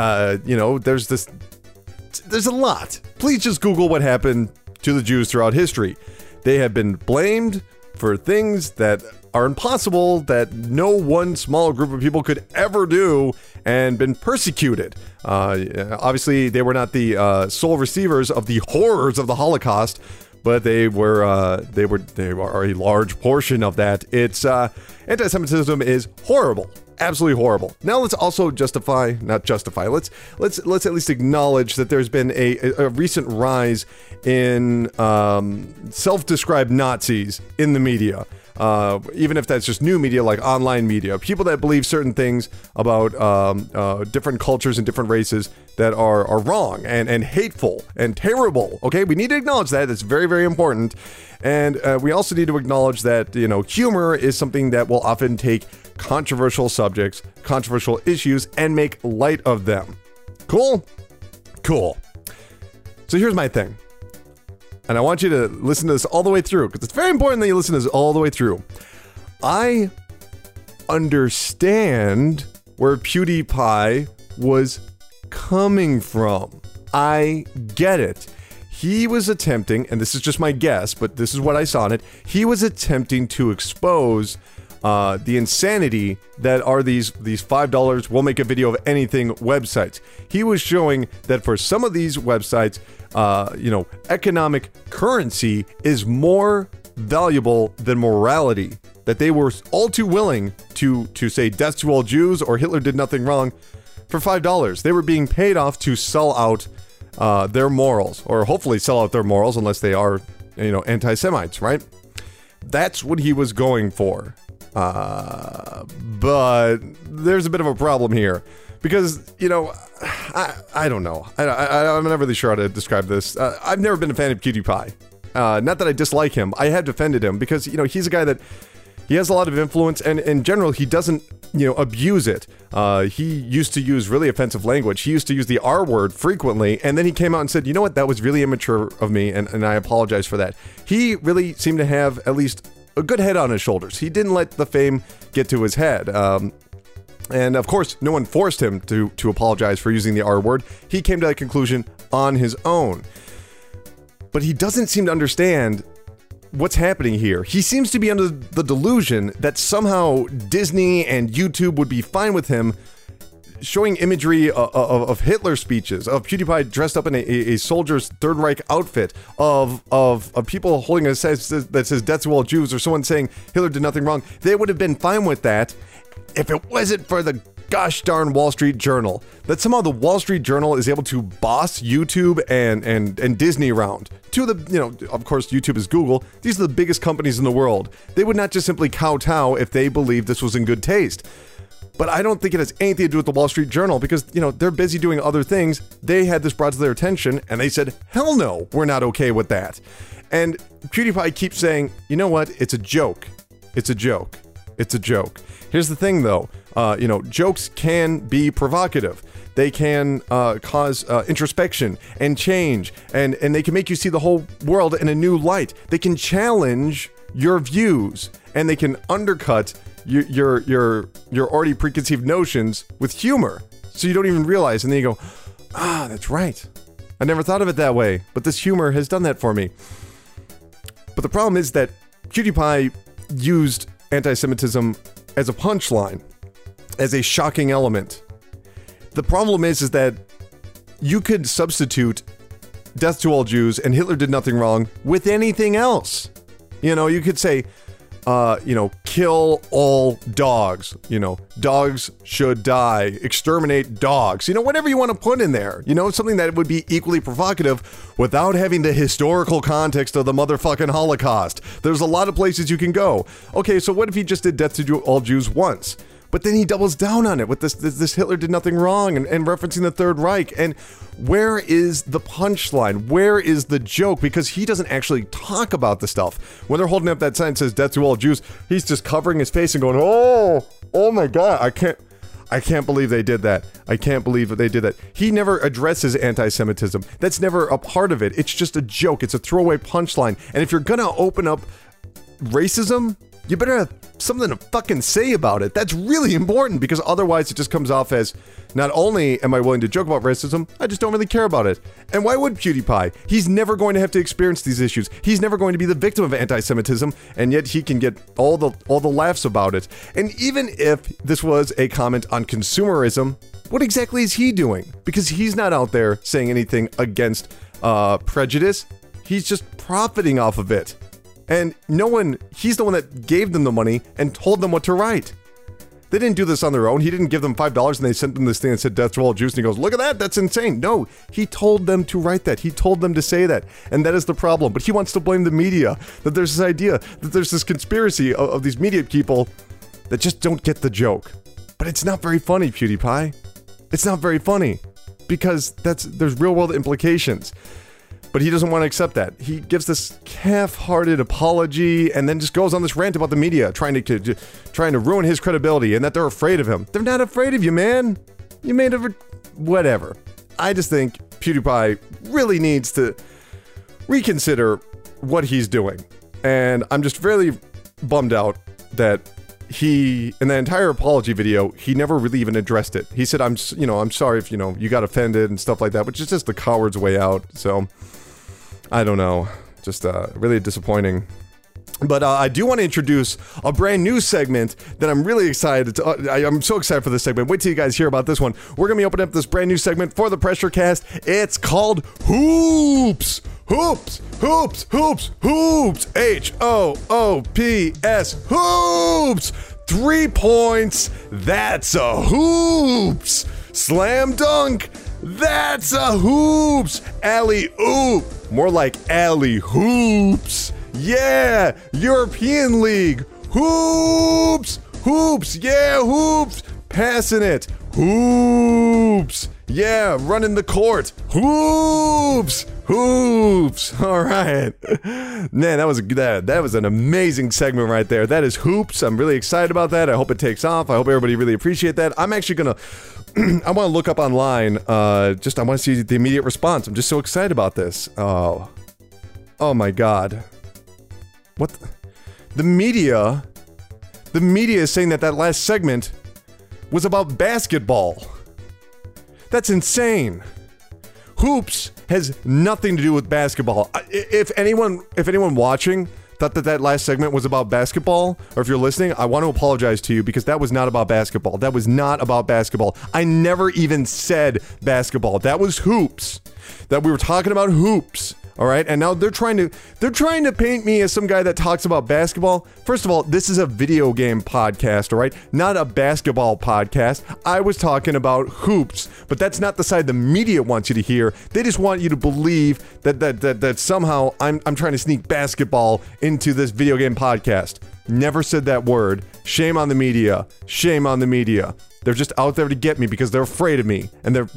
There's a lot. Please just Google what happened to the Jews throughout history. They have been blamed for things that are impossible, that no one small group of people could ever do, and been persecuted. Obviously, they were not the sole receivers of the horrors of the Holocaust, but they are a large portion of that. It's anti-Semitism is horrible. Absolutely horrible. Now let's also let's at least acknowledge that there's been a recent rise in self-described Nazis in the media. Even if that's just new media, like online media, people that believe certain things about different cultures and different races that are wrong and hateful and terrible. Okay, we need to acknowledge that. It's very, very important. And we also need to acknowledge that, humor is something that will often take controversial subjects, controversial issues, and make light of them. Cool? Cool. So here's my thing. And I want you to listen to this all the way through, because it's very important that you listen to this all the way through. I understand where PewDiePie was coming from. I get it. He was attempting, and this is just my guess, but this is what I saw in it, he was attempting to expose the insanity that are these $5 we'll make a video of anything websites. He was showing that for some of these websites, economic currency is more valuable than morality. That they were all too willing to say death to all Jews or Hitler did nothing wrong for $5. They were being paid off to sell out their morals, or hopefully sell out their morals unless they are, anti-Semites, right? That's what he was going for. But there's a bit of a problem here because, I don't know. I'm not really sure how to describe this. I've never been a fan of PewDiePie. Not that I dislike him. I have defended him because, he's a guy that he has a lot of influence, and in general, he doesn't, abuse it. He used to use really offensive language. He used to use the R word frequently, and then he came out and said, you know what, that was really immature of me, and I apologize for that. He really seemed to have at least a good head on his shoulders. He didn't let the fame get to his head. And of course, no one forced him to apologize for using the R word. He came to that conclusion on his own. But he doesn't seem to understand what's happening here. He seems to be under the delusion that somehow Disney and YouTube would be fine with him showing imagery of Hitler speeches, of PewDiePie dressed up in a soldier's Third Reich outfit, of people holding a sign that says death to all Jews, or someone saying Hitler did nothing wrong. They would have been fine with that if it wasn't for the gosh darn Wall Street Journal. That somehow the Wall Street Journal is able to boss YouTube and Disney around. To the, of course, YouTube is Google. These are the biggest companies in the world. They would not just simply kowtow if they believed this was in good taste. But I don't think it has anything to do with the Wall Street Journal because, they're busy doing other things. They had this brought to their attention and they said, hell no, we're not okay with that. And PewDiePie keeps saying, you know what? It's a joke. It's a joke. It's a joke. Here's the thing though. Jokes can be provocative. They can cause introspection and change, and they can make you see the whole world in a new light. They can challenge your views, and they can undercut your already preconceived notions with humor, so you don't even realize, and then you go, that's right. I never thought of it that way, but this humor has done that for me. But the problem is that PewDiePie used anti-Semitism as a punchline, as a shocking element. The problem is that you could substitute death to all Jews and Hitler did nothing wrong with anything else. You know, you could say, kill all dogs. Dogs should die. Exterminate dogs. Whatever you want to put in there. Something that would be equally provocative without having the historical context of the motherfucking Holocaust. There's a lot of places you can go. Okay, so what if he just did death to all Jews once? But then he doubles down on it with this Hitler did nothing wrong and referencing the Third Reich. And where is the punchline? Where is the joke? Because he doesn't actually talk about the stuff. When they're holding up that sign that says death to all Jews, he's just covering his face and going, oh my God, I can't believe they did that. I can't believe that they did that. He never addresses anti-Semitism. That's never a part of it. It's just a joke. It's a throwaway punchline. And if you're gonna open up racism, you better have something to fucking say about it. That's really important, because otherwise it just comes off as, not only am I willing to joke about racism, I just don't really care about it. And why would PewDiePie? He's never going to have to experience these issues. He's never going to be the victim of anti-Semitism, and yet he can get all the laughs about it. And even if this was a comment on consumerism, what exactly is he doing? Because he's not out there saying anything against prejudice. He's just profiting off of it. And he's the one that gave them the money and told them what to write. They didn't do this on their own. He didn't give them $5 and they sent them this thing that said death to all Jews, and he goes, look at that, that's insane. No, he told them to write that. He told them to say that. And that is the problem. But he wants to blame the media, that there's this idea, that there's this conspiracy of these media people that just don't get the joke. But it's not very funny, PewDiePie. It's not very funny, because there's real world implications. But he doesn't want to accept that. He gives this half-hearted apology and then just goes on this rant about the media, trying to ruin his credibility and that they're afraid of him. They're not afraid of you, man. You made it whatever. I just think PewDiePie really needs to reconsider what he's doing. And I'm just really bummed out that he, in the entire apology video, he never really even addressed it. He said, I'm sorry if, you got offended and stuff like that, which is just the coward's way out. So I don't know, just really disappointing. But I do want to introduce a brand new segment that I'm really excited to, I'm so excited for this segment. Wait till you guys hear about this one. We're going to be opening up this brand new segment for the Pressure Cast. It's called Hoops! Hoops! Hoops! Hoops! Hoops! H-O-O-P-S! Hoops! 3 points! That's a hoops! Slam dunk! That's a hoops! Alley-oop! More like alley-hoops! Yeah! European League! Hoops! Hoops! Yeah, hoops! Passing it! Hoops! Yeah, running the court! Hoops! Hoops! All right. Man, that was an amazing segment right there. That is hoops. I'm really excited about that. I hope it takes off. I hope everybody really appreciate that. I'm actually gonna I want to look up online. I want to see the immediate response. I'm just so excited about this. Oh my God. What? The media is saying that last segment was about basketball. That's insane. Hoops has nothing to do with basketball. If anyone watching thought that last segment was about basketball, or if you're listening, I want to apologize to you, because that was not about basketball. That was not about basketball. I never even said basketball. That was hoops. That we were talking about hoops. All right, and now they're trying to paint me as some guy that talks about basketball. First of all, this is a video game podcast, all right, not a basketball podcast. I was talking about hoops, but that's not the side the media wants you to hear. They just want you to believe that somehow I'm trying to sneak basketball into this video game podcast. Never said that word. Shame on the media. Shame on the media. They're just out there to get me because they're afraid of me, and they're,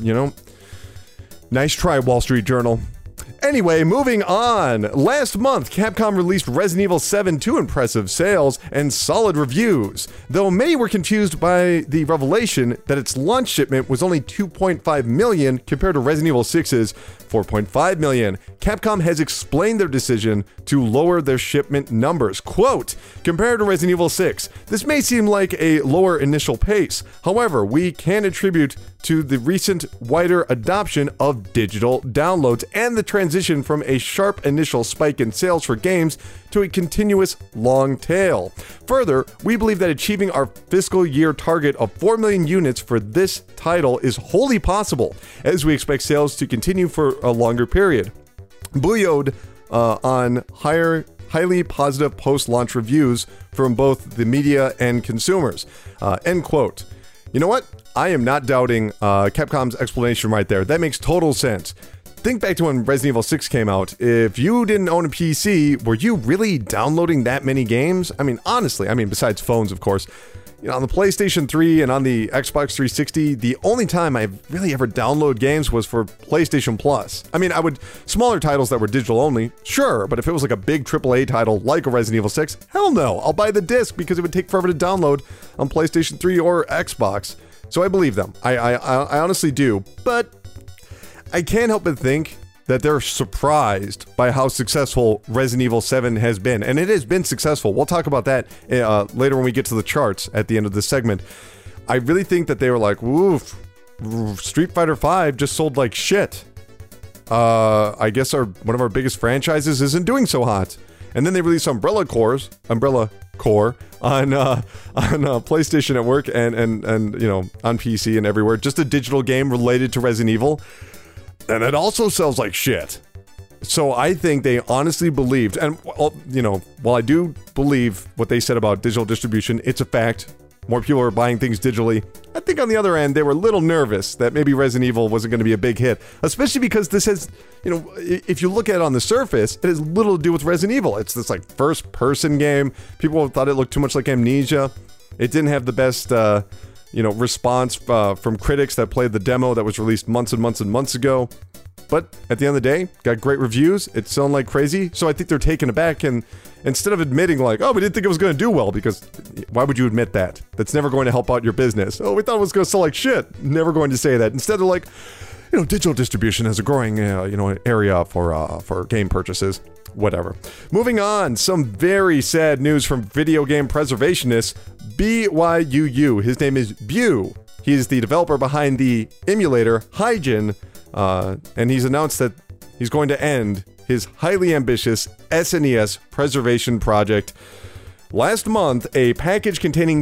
nice try, Wall Street Journal. Anyway, moving on. Last month, Capcom released Resident Evil 7 to impressive sales and solid reviews, though many were confused by the revelation that its launch shipment was only 2.5 million compared to Resident Evil 6's 4.5 million. Capcom has explained their decision to lower their shipment numbers. Quote, compared to Resident Evil 6, this may seem like a lower initial pace. However, we can attribute to the recent wider adoption of digital downloads and the transition from a sharp initial spike in sales for games to a continuous long tail. Further, we believe that achieving our fiscal year target of 4 million units for this title is wholly possible, as we expect sales to continue for a longer period. Buoyed on highly positive post-launch reviews from both the media and consumers. End quote. You know what? I am not doubting Capcom's explanation right there. That makes total sense. Think back to when Resident Evil 6 came out. If you didn't own a PC, were you really downloading that many games? I mean, honestly, besides phones, of course. You know, on the PlayStation 3 and on the Xbox 360, the only time I really ever download games was for PlayStation Plus. Smaller titles that were digital only, sure, but if it was like a big AAA title like a Resident Evil 6, hell no, I'll buy the disc because it would take forever to download on PlayStation 3 or Xbox. So I believe them. I honestly do, but I can't help but think that they're surprised by how successful Resident Evil 7 has been. And it has been successful. We'll talk about that later when we get to the charts at the end of this segment. I really think that they were like, woof, Street Fighter V just sold like shit. I guess one of our biggest franchises isn't doing so hot. And then they released Umbrella Core on PlayStation Network and you know, on PC and everywhere. Just a digital game related to Resident Evil. And it also sells like shit. So I think they honestly believed, and you know, while I do believe what they said about digital distribution, it's a fact. More people are buying things digitally. I think on the other end, they were a little nervous that maybe Resident Evil wasn't going to be a big hit, especially because this has, you know, if you look at it on the surface, it has little to do with Resident Evil. It's this like first-person game. People thought it looked too much like Amnesia. It didn't have the best, response from critics that played the demo that was released months and months and months ago. But at the end of the day, got great reviews. It's selling like crazy. So I think they're taken aback, and instead of admitting like, oh, we didn't think it was going to do well, because why would you admit that? That's never going to help out your business. Oh, we thought it was going to sell like shit. Never going to say that. Instead they're like, you know, digital distribution has a growing, area for game purchases. Whatever. Moving on, some very sad news from video game preservationists, BYUU. His name is Bew. He is the developer behind the emulator Hygen, and he's announced that he's going to end his highly ambitious SNES preservation project. Last month, a package containing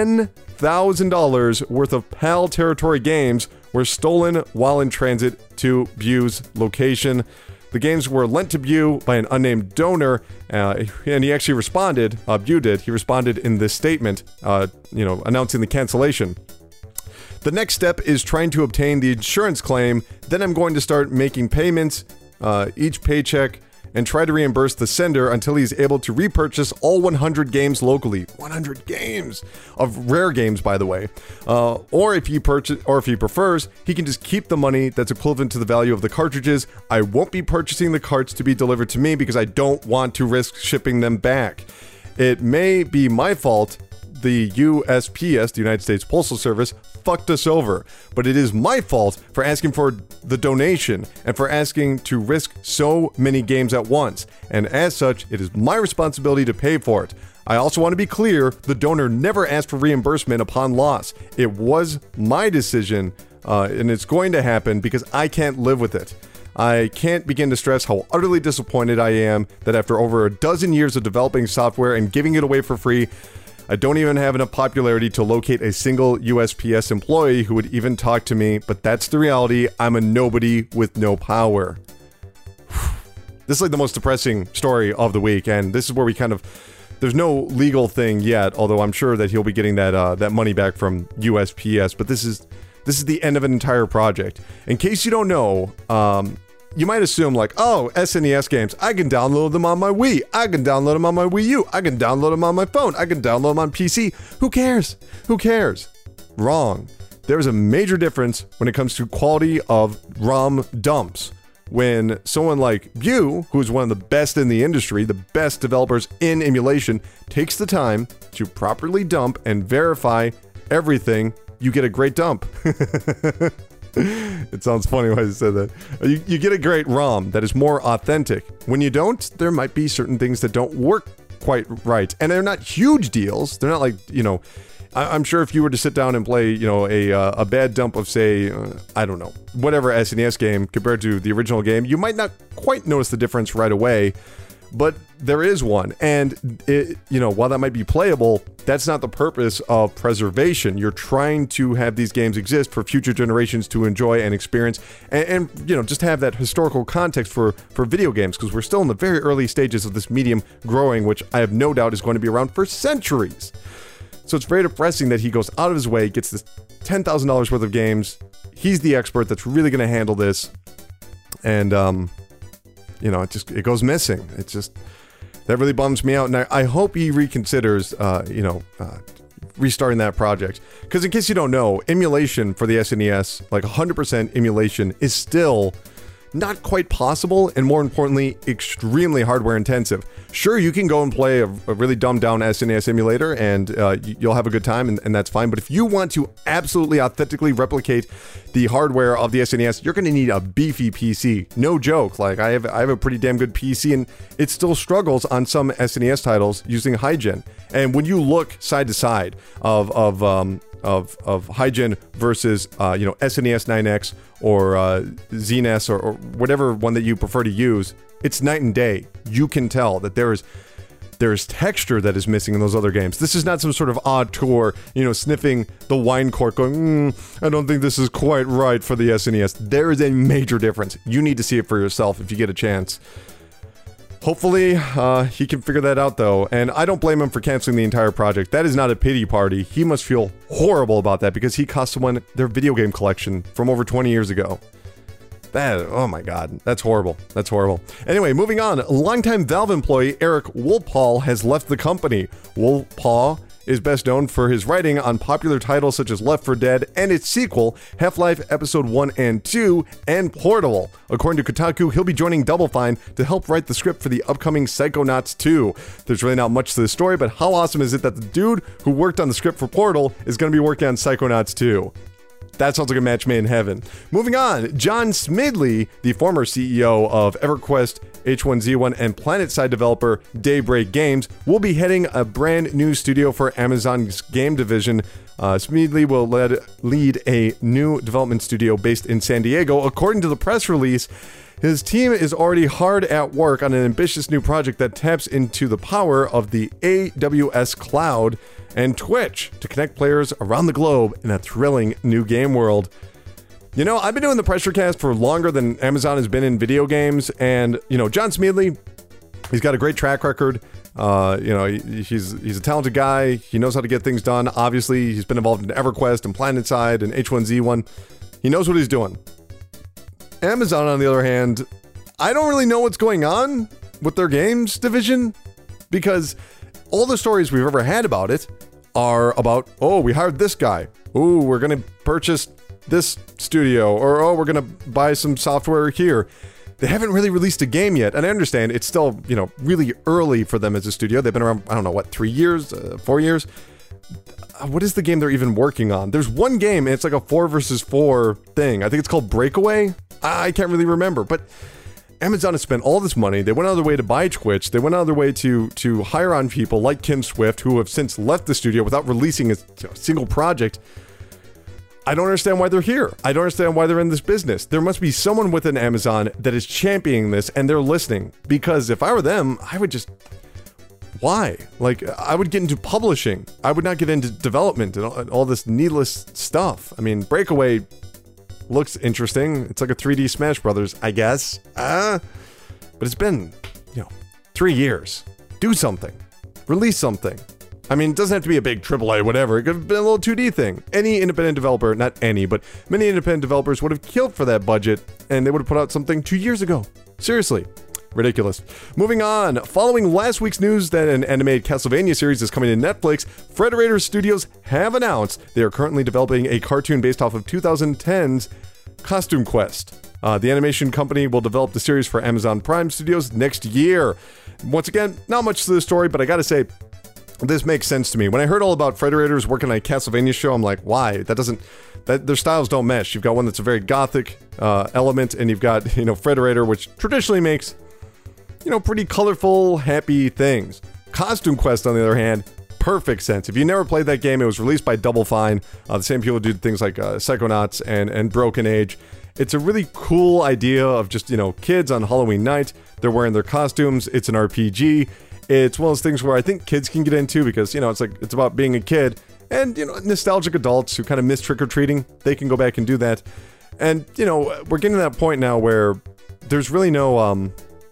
$10,000 worth of PAL territory games were stolen while in transit to Bew's location. The games were lent to Bew by an unnamed donor, and he actually responded, Bew did, he responded in this statement, announcing the cancellation. The next step is trying to obtain the insurance claim, then I'm going to start making payments each paycheck and try to reimburse the sender until he's able to repurchase all 100 games locally. 100 games of rare games, by the way. Or if he prefers, he can just keep the money that's equivalent to the value of the cartridges. I won't be purchasing the carts to be delivered to me because I don't want to risk shipping them back. It may be my fault. The USPS, the United States Postal Service, fucked us over. But it is my fault for asking for the donation and for asking to risk so many games at once. And as such, it is my responsibility to pay for it. I also want to be clear, the donor never asked for reimbursement upon loss. It was my decision, and it's going to happen because I can't live with it. I can't begin to stress how utterly disappointed I am that after over a dozen years of developing software and giving it away for free, I don't even have enough popularity to locate a single USPS employee who would even talk to me, but that's the reality. I'm a nobody with no power. This is like the most depressing story of the week, and this is where we there's no legal thing yet, although I'm sure that he'll be getting that money back from USPS, but this is the end of an entire project. In case you don't know, you might assume like, oh, SNES games, I can download them on my Wii. I can download them on my Wii U. I can download them on my phone. I can download them on PC. Who cares? Who cares? Wrong. There's a major difference when it comes to quality of ROM dumps. When someone like Bew, who's one of the best in the industry, the best developers in emulation, takes the time to properly dump and verify everything, you get a great dump. It sounds funny when I said that. You get a great ROM that is more authentic. When you don't, there might be certain things that don't work quite right. And they're not huge deals. They're not like, I'm sure if you were to sit down and play, a bad dump of, say, I don't know, whatever SNES game compared to the original game, you might not quite notice the difference right away. But there is one, and while that might be playable, that's not the purpose of preservation. You're trying to have these games exist for future generations to enjoy and experience, and just have that historical context for video games, because we're still in the very early stages of this medium growing, which I have no doubt is going to be around for centuries. So it's very depressing that he goes out of his way, gets this $10,000 worth of games. He's the expert that's really going to handle this, and it goes missing. That really bums me out. And I hope he reconsiders, restarting that project. Because in case you don't know, emulation for the SNES, like 100% emulation, is still not quite possible, and more importantly, extremely hardware intensive. Sure, you can go and play a really dumbed down SNES emulator, and you'll have a good time, and that's fine. But if you want to absolutely authentically replicate the hardware of the SNES, you're going to need a beefy PC. No joke. Like I have a pretty damn good PC, and it still struggles on some SNES titles using high-gen. And when you look side to side of high-gen versus SNES 9X or ZNES or whatever one that you prefer to use, it's night and day. You can tell that there's texture that is missing in those other games. This is not some sort of odd tour, sniffing the wine cork going, I don't think this is quite right for the SNES. There is a major difference. You need to see it for yourself if you get a chance. Hopefully, he can figure that out, though, and I don't blame him for canceling the entire project. That is not a pity party. He must feel horrible about that because he cost someone their video game collection from over 20 years ago. Oh my god, that's horrible. That's horrible. Anyway, moving on. Longtime Valve employee Eric Wolpaw has left the company. Wolpaw is best known for his writing on popular titles such as Left 4 Dead and its sequel, Half-Life Episode 1 and 2, and Portal. According to Kotaku, he'll be joining Double Fine to help write the script for the upcoming Psychonauts 2. There's really not much to the story, but how awesome is it that the dude who worked on the script for Portal is going to be working on Psychonauts 2? That sounds like a match made in heaven. Moving on, John Smidley, the former CEO of EverQuest, H1Z1, and PlanetSide developer Daybreak Games, will be heading a brand new studio for Amazon's game division. Smidley will lead a new development studio based in San Diego. According to the press release, his team is already hard at work on an ambitious new project that taps into the power of the AWS cloud and Twitch to connect players around the globe in a thrilling new game world. I've been doing the Pressure Cast for longer than Amazon has been in video games, and, John Smidley, he's got a great track record. He's a talented guy. He knows how to get things done. Obviously, he's been involved in EverQuest and PlanetSide and H1Z1. He knows what he's doing. Amazon, on the other hand, I don't really know what's going on with their games division, because all the stories we've ever had about it are about, oh, we hired this guy. Ooh, we're going to purchase this studio, or oh, we're going to buy some software here. They haven't really released a game yet, and I understand it's still, really early for them as a studio. They've been around, 3 years, 4 years? What is the game they're even working on? There's one game, and it's like a 4 versus 4 thing. I think it's called Breakaway? I can't really remember, but Amazon has spent all this money. They went out of their way to buy Twitch. They went out of their way to hire on people like Kim Swift, who have since left the studio without releasing a single project. I don't understand why they're here. I don't understand why they're in this business. There must be someone within Amazon that is championing this, and they're listening. Because if I were them, I would just... Why? I would get into publishing. I would not get into development and all this needless stuff. I mean, Breakaway looks interesting. It's like a 3D Smash Brothers, I guess. But it's been, 3 years. Do something. Release something. I mean, it doesn't have to be a big AAA, whatever. It could have been a little 2D thing. Any independent developer, not any, but many independent developers would have killed for that budget, and they would have put out something 2 years ago. Seriously. Ridiculous. Moving on. Following last week's news that an animated Castlevania series is coming to Netflix, Frederator Studios have announced they are currently developing a cartoon based off of 2010's Costume Quest. The animation company will develop the series for Amazon Prime Studios next year. Once again, not much to the story, but I gotta say, this makes sense to me. When I heard all about Federators working on a Castlevania show, I'm like, why? Their styles don't mesh. You've got one that's a very gothic element, and you've got, Frederator, which traditionally makes, pretty colorful, happy things. Costume Quest, on the other hand, perfect sense. If you never played that game, it was released by Double Fine. The same people who do things like Psychonauts and Broken Age. It's a really cool idea of just, kids on Halloween night. They're wearing their costumes. It's an RPG. It's one of those things where I think kids can get into because, it's about being a kid. And, nostalgic adults who kind of miss trick-or-treating, they can go back and do that. And, we're getting to that point now where there's really no,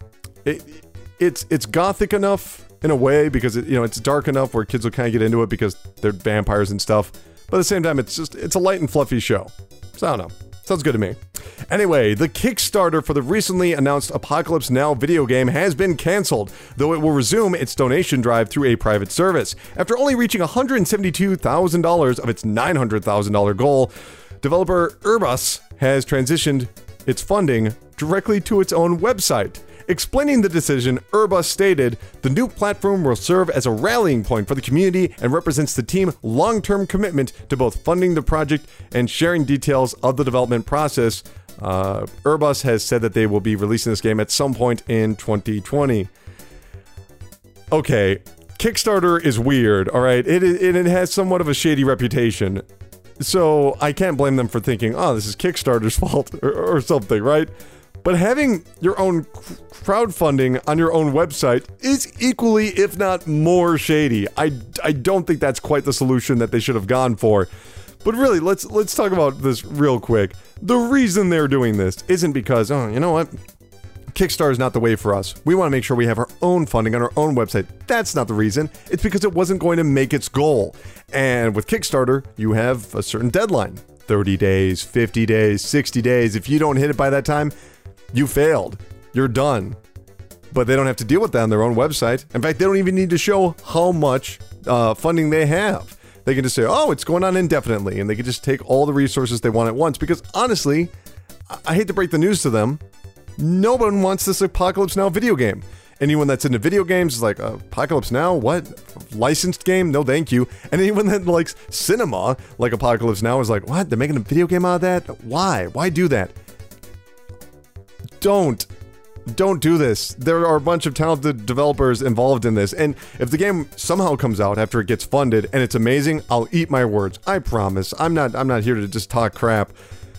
it's gothic enough in a way because, it's dark enough where kids will kind of get into it because they're vampires and stuff. But at the same time, it's a light and fluffy show. So I don't know. Sounds good to me. Anyway, the Kickstarter for the recently announced Apocalypse Now video game has been canceled, though it will resume its donation drive through a private service. After only reaching $172,000 of its $900,000 goal, developer Urbus has transitioned its funding directly to its own website. Explaining the decision, Urbus stated, "The new platform will serve as a rallying point for the community and represents the team's long-term commitment to both funding the project and sharing details of the development process." Urbus has said that they will be releasing this game at some point in 2020. Okay, Kickstarter is weird, alright? It has somewhat of a shady reputation. So I can't blame them for thinking, oh, this is Kickstarter's fault or something, right? But having your own crowdfunding on your own website is equally, if not more, shady. I don't think that's quite the solution that they should have gone for. But really, let's talk about this real quick. The reason they're doing this isn't because, oh, you know what? Kickstarter is not the way for us. We want to make sure we have our own funding on our own website. That's not the reason. It's because it wasn't going to make its goal. And with Kickstarter, you have a certain deadline. 30 days, 50 days, 60 days. If you don't hit it by that time, you failed. You're done. But they don't have to deal with that on their own website. In fact, they don't even need to show how much funding they have. They can just say, oh, it's going on indefinitely. And they can just take all the resources they want at once. Because honestly, I hate to break the news to them, no one wants this Apocalypse Now video game. Anyone that's into video games is like, Apocalypse Now? What? Licensed game? No, thank you. And anyone that likes cinema, like Apocalypse Now, is like, what? They're making a video game out of that? Why? Why do that? Don't do this. There are a bunch of talented developers involved in this, and if the game somehow comes out after it gets funded and it's amazing, I'll eat my words. I promise. I'm not here to just talk crap.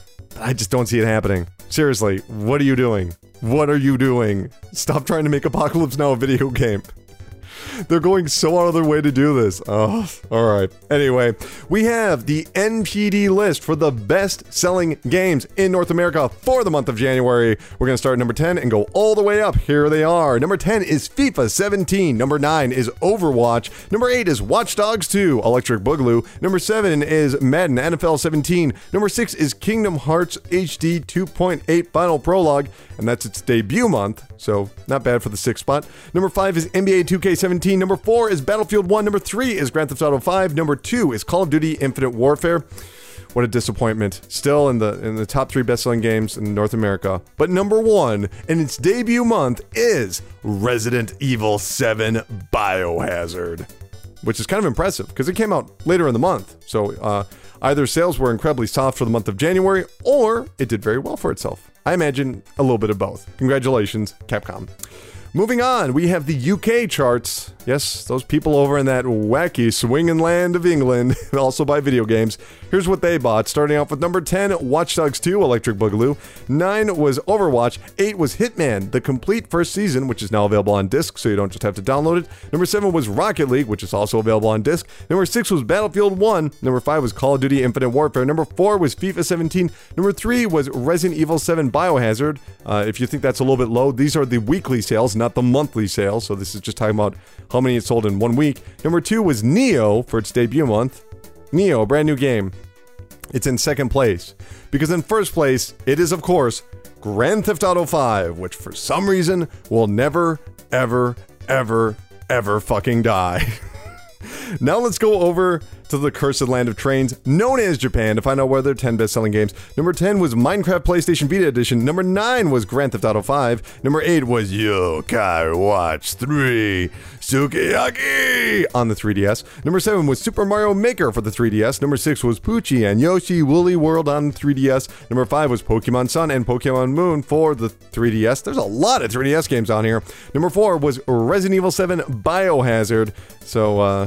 I just don't see it happening. Seriously, what are you doing? What are you doing? Stop trying to make Apocalypse Now a video game. They're going so out of their way to do this. Oh, all right. Anyway, we have the NPD list for the best-selling games in North America for the month of January. We're going to start at number 10 and go all the way up. Here they are. Number 10 is FIFA 17. Number 9 is Overwatch. Number 8 is Watch Dogs 2, Electric Boogaloo. Number 7 is Madden NFL 17. Number 6 is Kingdom Hearts HD 2.8 Final Prologue, and that's its debut month, so not bad for the 6th spot. Number 5 is NBA 2K17. Number 4 is Battlefield 1. Number 3 is Grand Theft Auto 5. Number 2 is Call of Duty Infinite Warfare. What a disappointment. Still in the top 3 best-selling games in North America. But number 1 in its debut month is Resident Evil 7 Biohazard, which is kind of impressive because it came out later in the month. So either sales were incredibly soft for the month of January, or it did very well for itself. I imagine a little bit of both. Congratulations, Capcom. Moving on, we have the UK charts. Yes, those people over in that wacky swinging land of England also buy video games. Here's what they bought. Starting off with number 10, Watch Dogs 2, Electric Boogaloo. 9 was Overwatch. 8 was Hitman, the complete first season, which is now available on disc, so you don't just have to download it. Number 7 was Rocket League, which is also available on disc. Number 6 was Battlefield 1. Number 5 was Call of Duty Infinite Warfare. Number 4 was FIFA 17. Number 3 was Resident Evil 7 Biohazard. If you think that's a little bit low, these are the weekly sales, not the monthly sales, so this is just talking about how many it sold in 1 week. Number 2 was Neo for its debut month. Neo, brand new game. It's in second place, because in first place, it is, of course, Grand Theft Auto 5, which for some reason will never, ever, ever, ever fucking die. Now let's go over to the cursed land of trains known as Japan to find out where their 10 best-selling games. Number 10 was Minecraft PlayStation Vita Edition. Number 9 was Grand Theft Auto 5. Number 8 was Yokai Watch 3 Sukiyaki on the 3DS. Number 7 was Super Mario Maker for the 3DS. Number 6 was Poochie and Yoshi Woolly World on the 3DS. Number 5 was Pokemon Sun and Pokemon Moon for the 3DS. There's a lot of 3DS games on here. Number 4 was Resident Evil 7 Biohazard. So,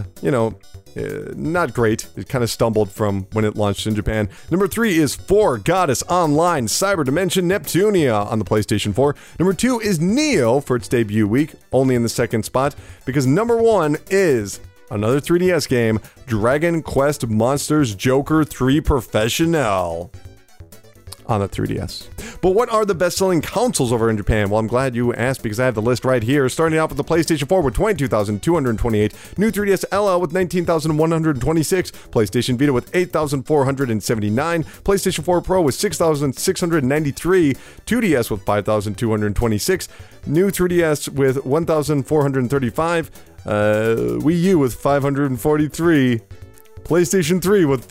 not great. It kind of stumbled from when it launched in Japan. Number 3 is For Goddess Online Cyber Dimension Neptunia on the PlayStation 4. Number 2 is Neo for its debut week, only in the second spot, because number 1 is another 3DS game, Dragon Quest Monsters Joker 3 Professional on the 3DS. But what are the best-selling consoles over in Japan? Well, I'm glad you asked because I have the list right here. Starting out with the PlayStation 4 with 22,228, new 3DS LL with 19,126, PlayStation Vita with 8,479, PlayStation 4 Pro with 6,693, 2DS with 5,226, new 3DS with 1,435, Wii U with 543, PlayStation 3 with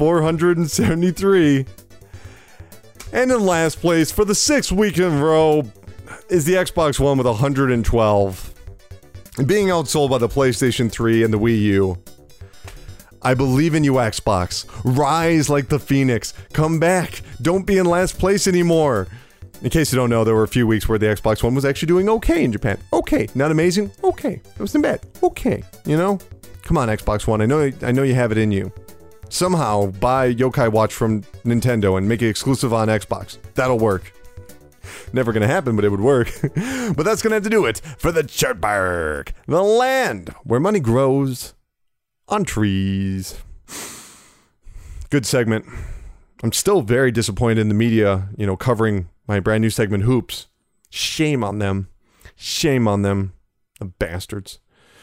473, and in last place, for the 6th week in a row, is the Xbox One with 112. Being outsold by the PlayStation 3 and the Wii U. I believe in you, Xbox. Rise like the Phoenix. Come back. Don't be in last place anymore. In case you don't know, there were a few weeks where the Xbox One was actually doing okay in Japan. Okay. Not amazing? Okay. It wasn't bad. Okay. You know? Come on, Xbox One. I know you have it in you. Somehow buy Yokai Watch from Nintendo and make it exclusive on Xbox. That'll work. Never gonna happen, but it would work. But that's gonna have to do it for the Chartberg, the land where money grows on trees. Good segment. I'm still very disappointed in the media, covering my brand new segment, Hoops. Shame on them. Shame on them. The bastards.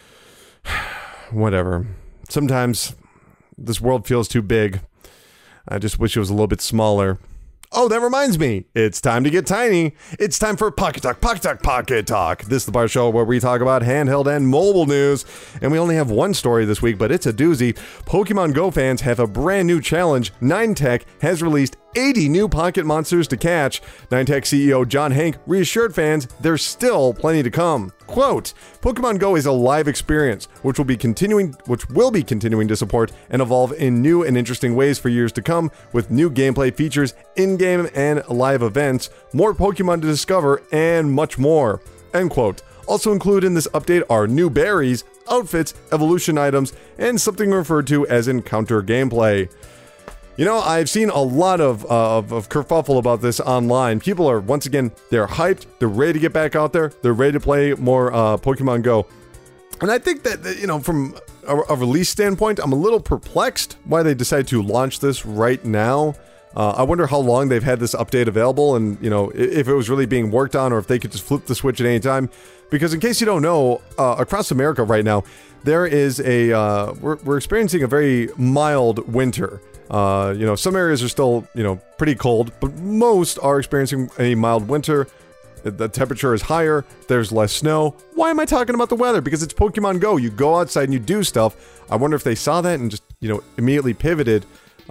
Whatever. Sometimes this world feels too big. I just wish it was a little bit smaller. Oh, that reminds me. It's time to get tiny. It's time for Pocket Talk, Pocket Talk, Pocket Talk. This is the bar show where we talk about handheld and mobile news. And we only have one story this week, but it's a doozy. Pokemon Go fans have a brand new challenge. Niantic has released 80 new Pocket Monsters to catch. Niantic CEO John Hank reassured fans there's still plenty to come. Quote, Pokemon Go is a live experience, which will be continuing to support and evolve in new and interesting ways for years to come, with new gameplay features, in-game and live events, more Pokemon to discover, and much more. End quote. Also included in this update are new berries, outfits, evolution items, and something referred to as encounter gameplay. I've seen a lot of kerfuffle about this online. People are, once again, they're hyped. They're ready to get back out there. They're ready to play more Pokemon Go. And I think that, from a release standpoint, I'm a little perplexed why they decided to launch this right now. I wonder how long they've had this update available and, if it was really being worked on or if they could just flip the switch at any time. Because in case you don't know, across America right now, there is we're experiencing a very mild winter. Some areas are still, pretty cold, but most are experiencing a mild winter. The temperature is higher. There's less snow. Why am I talking about the weather? Because it's Pokemon Go. You go outside and you do stuff. I wonder if they saw that and just, immediately pivoted.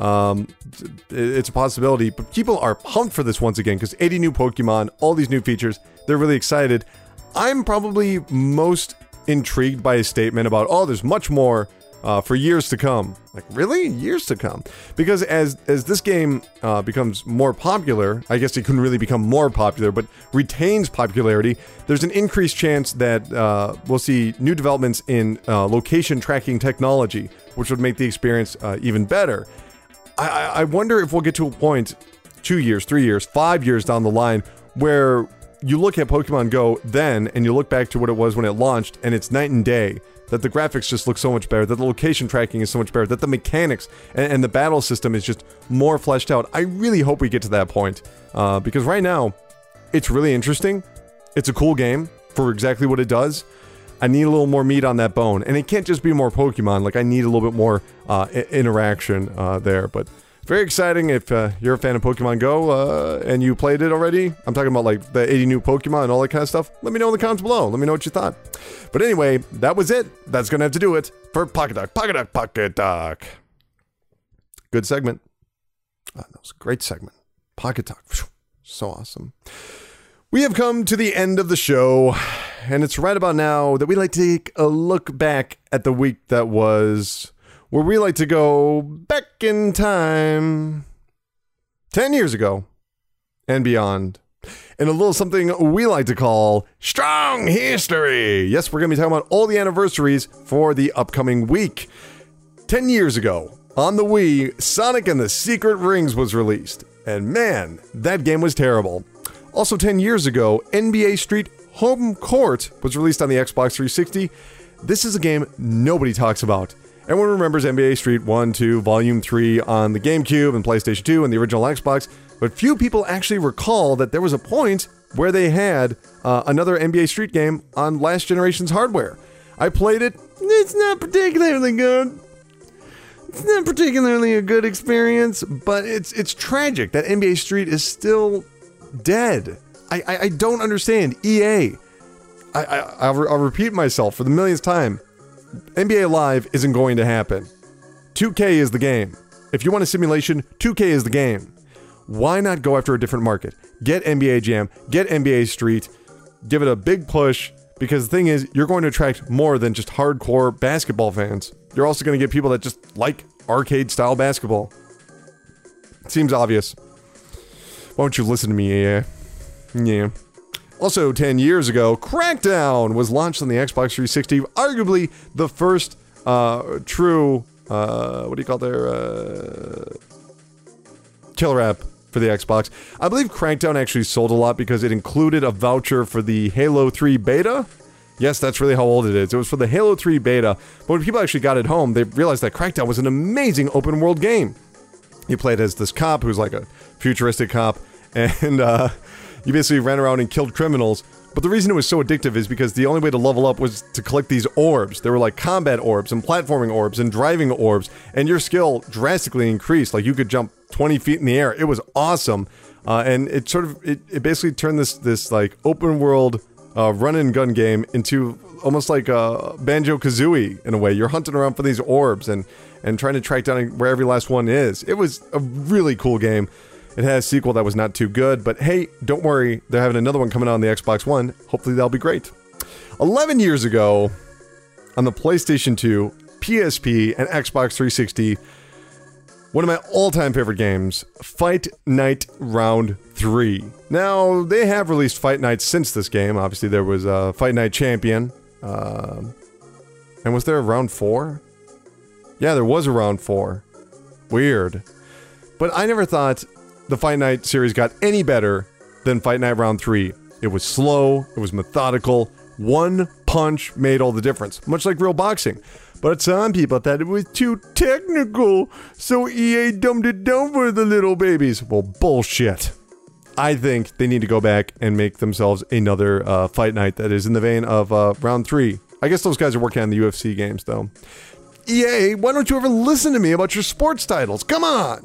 It's a possibility, but people are pumped for this once again because 80 new Pokemon, all these new features. They're really excited. I'm probably most intrigued by a statement about, there's much more for years to come. Like, really? Years to come? Because as this game becomes more popular, I guess it couldn't really become more popular, but retains popularity, there's an increased chance that we'll see new developments in location tracking technology, which would make the experience even better. I wonder if we'll get to a point 2 years, 3 years, 5 years down the line where you look at Pokemon Go then and you look back to what it was when it launched and it's night and day. That the graphics just look so much better, that the location tracking is so much better, that the mechanics and the battle system is just more fleshed out. I really hope we get to that point, because right now, it's really interesting. It's a cool game for exactly what it does. I need a little more meat on that bone, and it can't just be more Pokemon. Like, I need a little bit more interaction there, but very exciting if you're a fan of Pokemon Go and you played it already. I'm talking about like the 80 new Pokemon and all that kind of stuff. Let me know in the comments below. Let me know what you thought. But anyway, that was it. That's going to have to do it for Pocket Talk, Pocket Talk, Pocket Talk. Good segment. That was a great segment. Pocket Talk. So awesome. We have come to the end of the show, and it's right about now that we like to take a look back at the week that was, where we like to go back in time 10 years ago and beyond. And a little something we like to call Strong History. Yes, we're going to be talking about all the anniversaries for the upcoming week. 10 years ago, on the Wii, Sonic and the Secret Rings was released. And man, that game was terrible. Also 10 years ago, NBA Street Home Court was released on the Xbox 360. This is a game nobody talks about. Everyone remembers NBA Street 1, 2, Volume 3 on the GameCube and PlayStation 2 and the original Xbox, but few people actually recall that there was a point where they had another NBA Street game on last generation's hardware. I played it. It's not particularly good. It's not particularly a good experience, but it's tragic that NBA Street is still dead. I don't understand. EA. I'll repeat myself for the millionth time. NBA Live isn't going to happen. 2K is the game. If you want a simulation, 2K is the game. Why not go after a different market? Get NBA Jam, get NBA Street, give it a big push, because the thing is, you're going to attract more than just hardcore basketball fans. You're also going to get people that just like arcade-style basketball. It seems obvious. Why don't you listen to me, EA? Yeah. Also, 10 years ago, Crackdown was launched on the Xbox 360, arguably the first true, killer app for the Xbox. I believe Crackdown actually sold a lot because it included a voucher for the Halo 3 beta. Yes, that's really how old it is. It was for the Halo 3 beta, but when people actually got it home, they realized that Crackdown was an amazing open-world game. You played as this cop who's like a futuristic cop, and you basically ran around and killed criminals. But the reason it was so addictive is because the only way to level up was to collect these orbs. There were like combat orbs and platforming orbs and driving orbs, and your skill drastically increased. Like you could jump 20 feet in the air. It was awesome. And it sort of, it basically turned this like open world run and gun game into almost like Banjo-Kazooie in a way. You're hunting around for these orbs and trying to track down where every last one is. It was a really cool game. It had a sequel that was not too good, but hey, don't worry, they're having another one coming out on the Xbox One. Hopefully that'll be great. 11 years ago, on the PlayStation 2, PSP, and Xbox 360, one of my all-time favorite games, Fight Night Round 3. Now, they have released Fight Night since this game. Obviously, there was Fight Night Champion. And was there a Round 4? Yeah, there was a Round 4. Weird. But I never thought the Fight Night series got any better than Fight Night Round 3. It was slow, it was methodical, one punch made all the difference, much like real boxing. But some people thought it was too technical, so EA dumbed it down for the little babies. Well, bullshit. I think they need to go back and make themselves another Fight Night that is in the vein of Round 3. I guess those guys are working on the UFC games, though. EA, why don't you ever listen to me about your sports titles? Come on!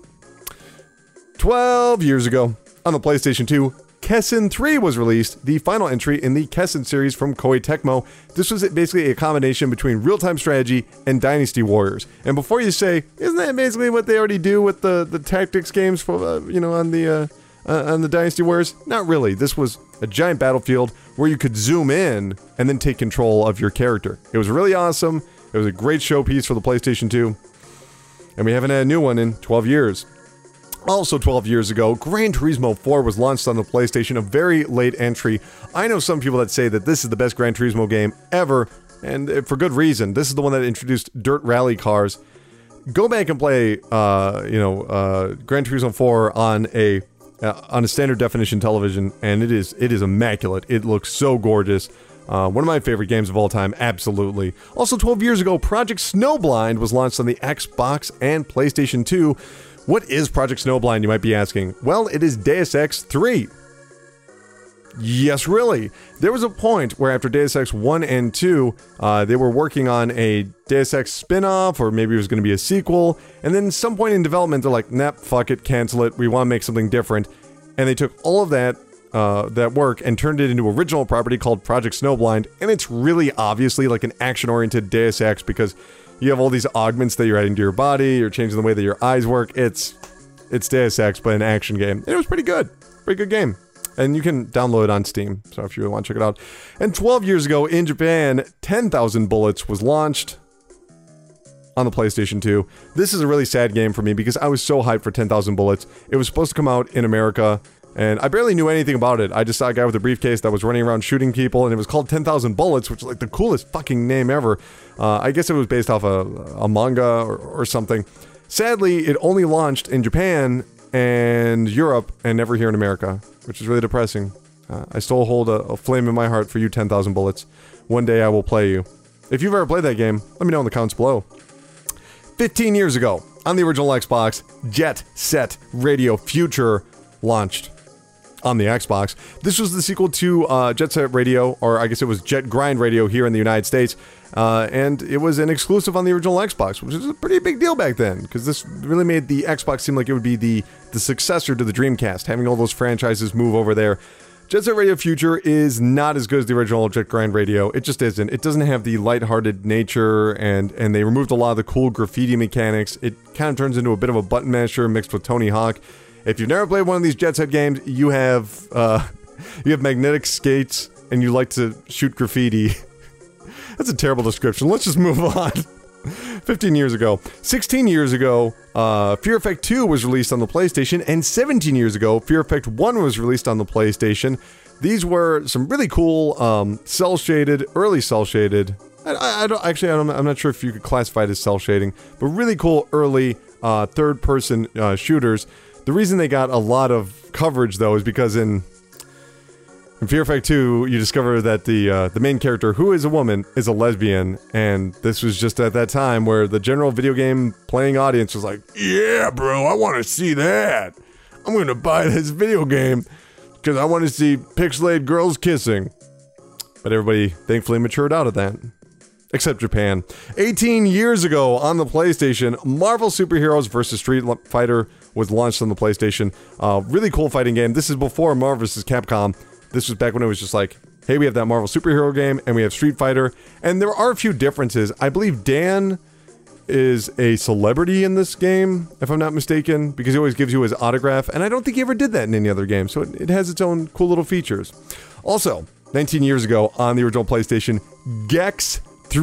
12 years ago, on the PlayStation 2, Kessen 3 was released, the final entry in the Kessen series from Koei Tecmo. This was basically a combination between real-time strategy and Dynasty Warriors. And before you say, isn't that basically what they already do with the tactics games for, on the Dynasty Warriors? Not really. This was a giant battlefield where you could zoom in and then take control of your character. It was really awesome. It was a great showpiece for the PlayStation 2. And we haven't had a new one in 12 years. Also 12 years ago, Gran Turismo 4 was launched on the PlayStation, a very late entry. I know some people that say that this is the best Gran Turismo game ever, and for good reason. This is the one that introduced dirt rally cars. Go back and play, Gran Turismo 4 on a standard definition television, and it is immaculate. It looks so gorgeous. One of my favorite games of all time, absolutely. Also 12 years ago, Project Snowblind was launched on the Xbox and PlayStation 2. What is Project Snowblind, you might be asking? Well, it is Deus Ex 3. Yes, really. There was a point where after Deus Ex 1 and 2, they were working on a Deus Ex spin-off, or maybe it was going to be a sequel, and then at some point in development, they're like, nah, fuck it, cancel it, we want to make something different. And they took all of that that work and turned it into original property called Project Snowblind, and it's really obviously like an action-oriented Deus Ex because you have all these augments that you're adding to your body, you're changing the way that your eyes work. It's Deus Ex, but an action game. And it was pretty good game. And you can download it on Steam, so if you really want to check it out. And 12 years ago in Japan, 10,000 Bullets was launched on the PlayStation 2. This is a really sad game for me because I was so hyped for 10,000 Bullets. It was supposed to come out in America, and I barely knew anything about it. I just saw a guy with a briefcase that was running around shooting people, and it was called 10,000 Bullets, which is like the coolest fucking name ever. I guess it was based off a manga or something. Sadly, it only launched in Japan and Europe and never here in America, which is really depressing. I still hold a flame in my heart for you 10,000 Bullets. One day I will play you. If you've ever played that game, let me know in the comments below. 15 years ago, on the original Xbox, Jet Set Radio Future launched on the Xbox. This was the sequel to Jet Set Radio, or I guess it was Jet Grind Radio here in the United States, and it was an exclusive on the original Xbox, which was a pretty big deal back then, because this really made the Xbox seem like it would be the successor to the Dreamcast, having all those franchises move over there. Jet Set Radio Future is not as good as the original Jet Grind Radio. It just isn't. It doesn't have the lighthearted nature, and they removed a lot of the cool graffiti mechanics. It kind of turns into a bit of a button masher mixed with Tony Hawk. If you've never played one of these Jet Set games, you have magnetic skates and you like to shoot graffiti. That's a terrible description. Let's just move on. 15 years ago. 16 years ago, Fear Effect 2 was released on the PlayStation, and 17 years ago, Fear Effect 1 was released on the PlayStation. These were some really cool cel-shaded, early cel-shaded. I'm not sure if you could classify it as cel-shading, but really cool early third-person shooters. The reason they got a lot of coverage, though, is because in Fear Effect 2, you discover that the main character, who is a woman, is a lesbian, and this was just at that time where the general video game playing audience was like, yeah, bro, I want to see that. I'm going to buy this video game because I want to see pixelated girls kissing. But everybody thankfully matured out of that. Except Japan. 18 years ago on the PlayStation, Marvel Superheroes vs. Street Fighter was launched on the PlayStation. Really cool fighting game. This is before Marvel vs. Capcom. This was back when it was just like, hey, we have that Marvel superhero game, and we have Street Fighter. And there are a few differences. I believe Dan is a celebrity in this game, if I'm not mistaken, because he always gives you his autograph, and I don't think he ever did that in any other game, so it has its own cool little features. Also, 19 years ago on the original PlayStation, Gex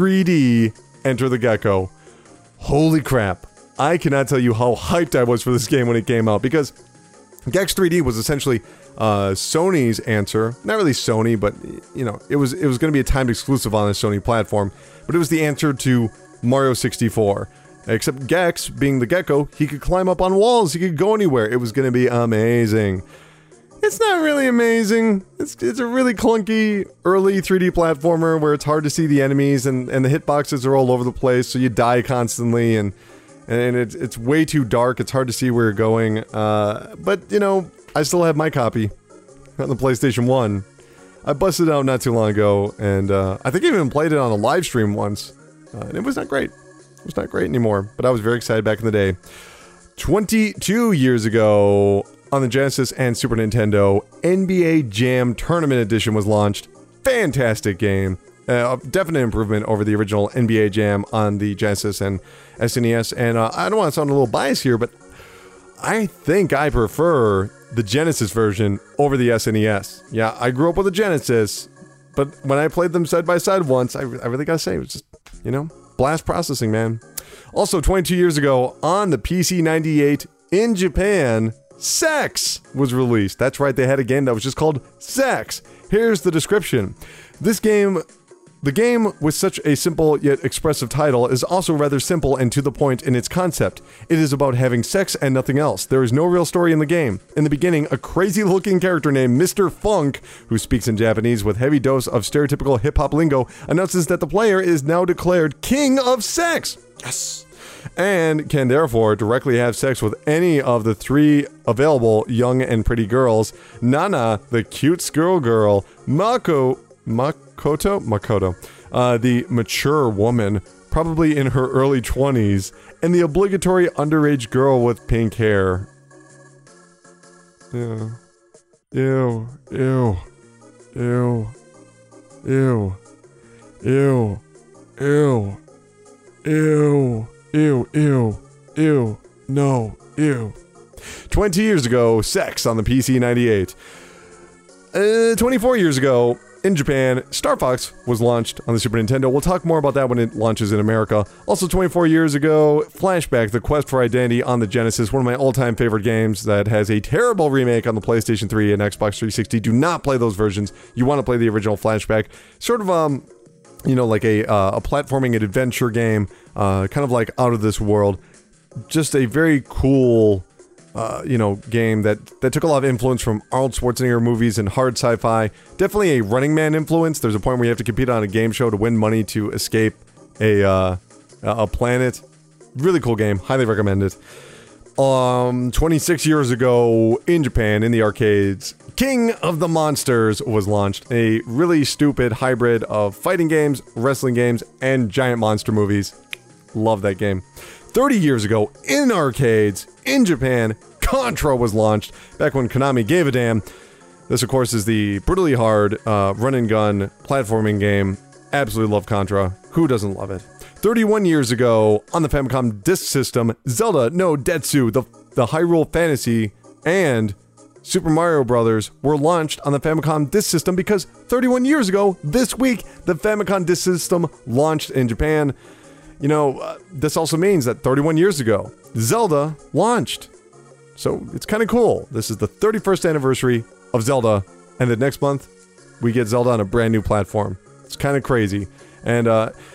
3D Enter the Gecko. Holy crap. I cannot tell you how hyped I was for this game when it came out, because Gex 3D was essentially Sony's answer. Not really Sony, but you know, it was going to be a timed exclusive on a Sony platform, but it was the answer to Mario 64. Except Gex, being the gecko, he could climb up on walls, he could go anywhere. It was going to be amazing. It's not really amazing. It's a really clunky early 3D platformer where it's hard to see the enemies and the hitboxes are all over the place, so you die constantly, and it's way too dark. It's hard to see where you're going. But you know, I still have my copy on the PlayStation 1. I busted it out not too long ago, and I think I even played it on a live stream once. And it was not great. It was not great anymore, but I was very excited back in the day. 22 years ago, on the Genesis and Super Nintendo, NBA Jam Tournament Edition was launched. Fantastic game. Definite improvement over the original NBA Jam on the Genesis and SNES. And I don't want to sound a little biased here, but I think I prefer the Genesis version over the SNES. Yeah, I grew up with the Genesis, but when I played them side by side once, I really gotta say, it was just, you know, blast processing, man. Also, 22 years ago, on the PC-98 in Japan, Sex was released. That's right, they had a game that was just called Sex. Here's the description. The game, with such a simple yet expressive title, is also rather simple and to the point in its concept. It is about having sex and nothing else. There is no real story in the game. In the beginning, a crazy-looking character named Mr. Funk, who speaks in Japanese with heavy dose of stereotypical hip-hop lingo, announces that the player is now declared King of Sex. Yes! And can therefore directly have sex with any of the 3 available young and pretty girls. Nana, the cute squirrel girl, Makoto, the mature woman, probably in her early 20s, and the obligatory underage girl with pink hair. Yeah. Ew. Ew. Ew. Ew. Ew. Ew. Ew. Ew. Ew. Ew. No. Ew. 20 years ago, sex on the PC 98. 24 years ago, in Japan, Star Fox was launched on the Super Nintendo. We'll talk more about that when it launches in America. Also, 24 years ago, Flashback, The Quest for Identity on the Genesis, one of my all-time favorite games that has a terrible remake on the PlayStation 3 and Xbox 360. Do not play those versions. You want to play the original Flashback. Sort of, like a platforming and adventure game, kind of like Out of This World. Just a very cool... game that took a lot of influence from Arnold Schwarzenegger movies and hard sci-fi. Definitely a Running Man influence. There's a point where you have to compete on a game show to win money to escape a planet. Really cool game. Highly recommend it. 26 years ago in Japan, in the arcades, King of the Monsters was launched. A really stupid hybrid of fighting games, wrestling games, and giant monster movies. Love that game. 30 years ago, in arcades, in Japan, Contra was launched, back when Konami gave a damn. This, of course, is the brutally hard run-and-gun platforming game. Absolutely love Contra. Who doesn't love it? 31 years ago, on the Famicom Disk System, Zelda no Detsu, the Hyrule Fantasy, and Super Mario Bros. Were launched on the Famicom Disk System because 31 years ago, this week, the Famicom Disk System launched in Japan. This also means that 31 years ago, Zelda launched. So it's kind of cool. This is the 31st anniversary of Zelda, and the next month, we get Zelda on a brand new platform. It's kind of crazy. And,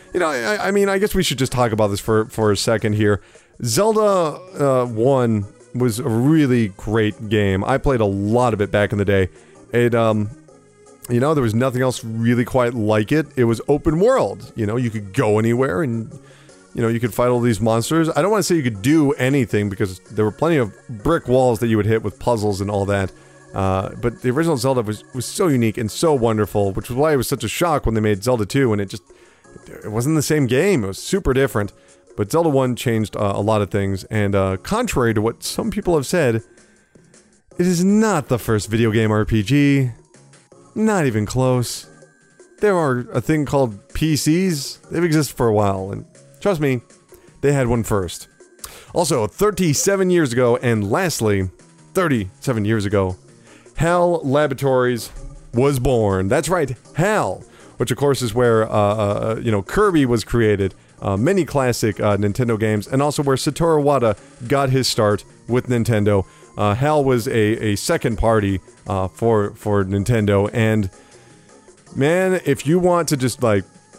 I guess we should just talk about this for a second here. Zelda 1 was a really great game. I played a lot of it back in the day. It, there was nothing else really quite like it. It was open world. You could go anywhere and... you could fight all these monsters. I don't want to say you could do anything because there were plenty of brick walls that you would hit with puzzles and all that. But the original Zelda was so unique and so wonderful, which was why it was such a shock when they made Zelda 2 and it wasn't the same game. It was super different. But Zelda 1 changed a lot of things. And contrary to what some people have said, it is not the first video game RPG. Not even close. There are a thing called PCs. They've existed for a while, and trust me, they had one first. Also, 37 years ago, and lastly, 37 years ago, HAL Laboratories was born. That's right, HAL, which of course is where, Kirby was created. Many classic Nintendo games, and also where Satoru Iwata got his start with Nintendo. HAL was a second party for Nintendo, and man, if you want to just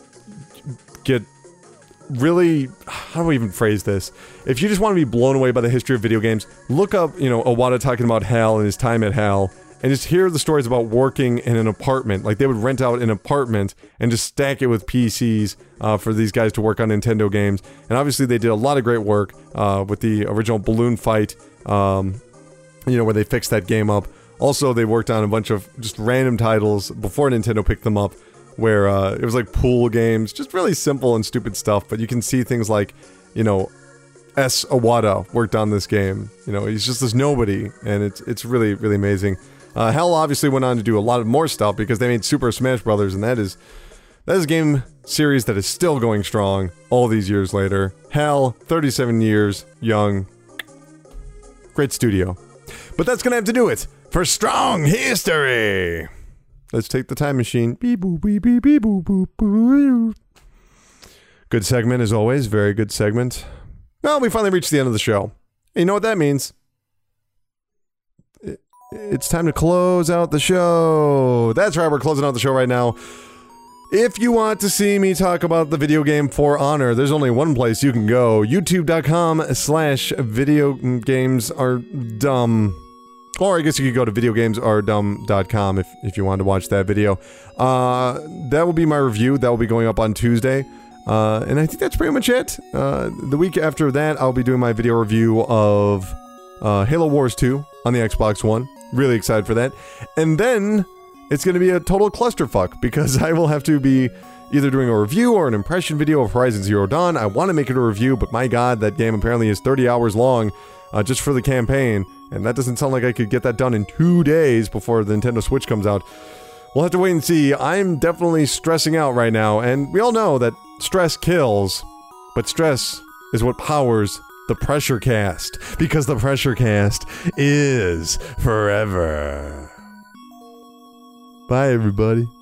get really, how do I even phrase this? If you just want to be blown away by the history of video games, look up, Iwata talking about HAL and his time at HAL, and just hear the stories about working in an apartment. Like, they would rent out an apartment and just stack it with PCs for these guys to work on Nintendo games. And obviously they did a lot of great work with the original Balloon Fight, where they fixed that game up. Also, they worked on a bunch of just random titles before Nintendo picked them up, where it was like pool games, just really simple and stupid stuff, but you can see things like, S. Iwata worked on this game. He's just this nobody, and it's really, really amazing. HAL obviously went on to do a lot of more stuff because they made Super Smash Bros., and that is a game series that is still going strong all these years later. HAL, 37 years young. Great studio. But that's gonna have to do it for Strong History! Let's take the time machine. Beep boop beep beep beep boop boop boop. Good segment as always. Very good segment. Well, we finally reached the end of the show. And you know what that means? It's time to close out the show. That's right, we're closing out the show right now. If you want to see me talk about the video game For Honor, there's only one place you can go. youtube.com/videogamesAreDumb. Or I guess you could go to videogamesaredumb.com if you wanted to watch that video. That will be my review. That will be going up on Tuesday. And I think that's pretty much it. The week after that, I'll be doing my video review of Halo Wars 2 on the Xbox One. Really excited for that. And then it's going to be a total clusterfuck because I will have to be either doing a review or an impression video of Horizon Zero Dawn. I want to make it a review, but my god, that game apparently is 30 hours long just for the campaign. And that doesn't sound like I could get that done in 2 days before the Nintendo Switch comes out. We'll have to wait and see. I'm definitely stressing out right now, and we all know that stress kills, but stress is what powers the Pressure Cast, because the Pressure Cast is forever. Bye, everybody.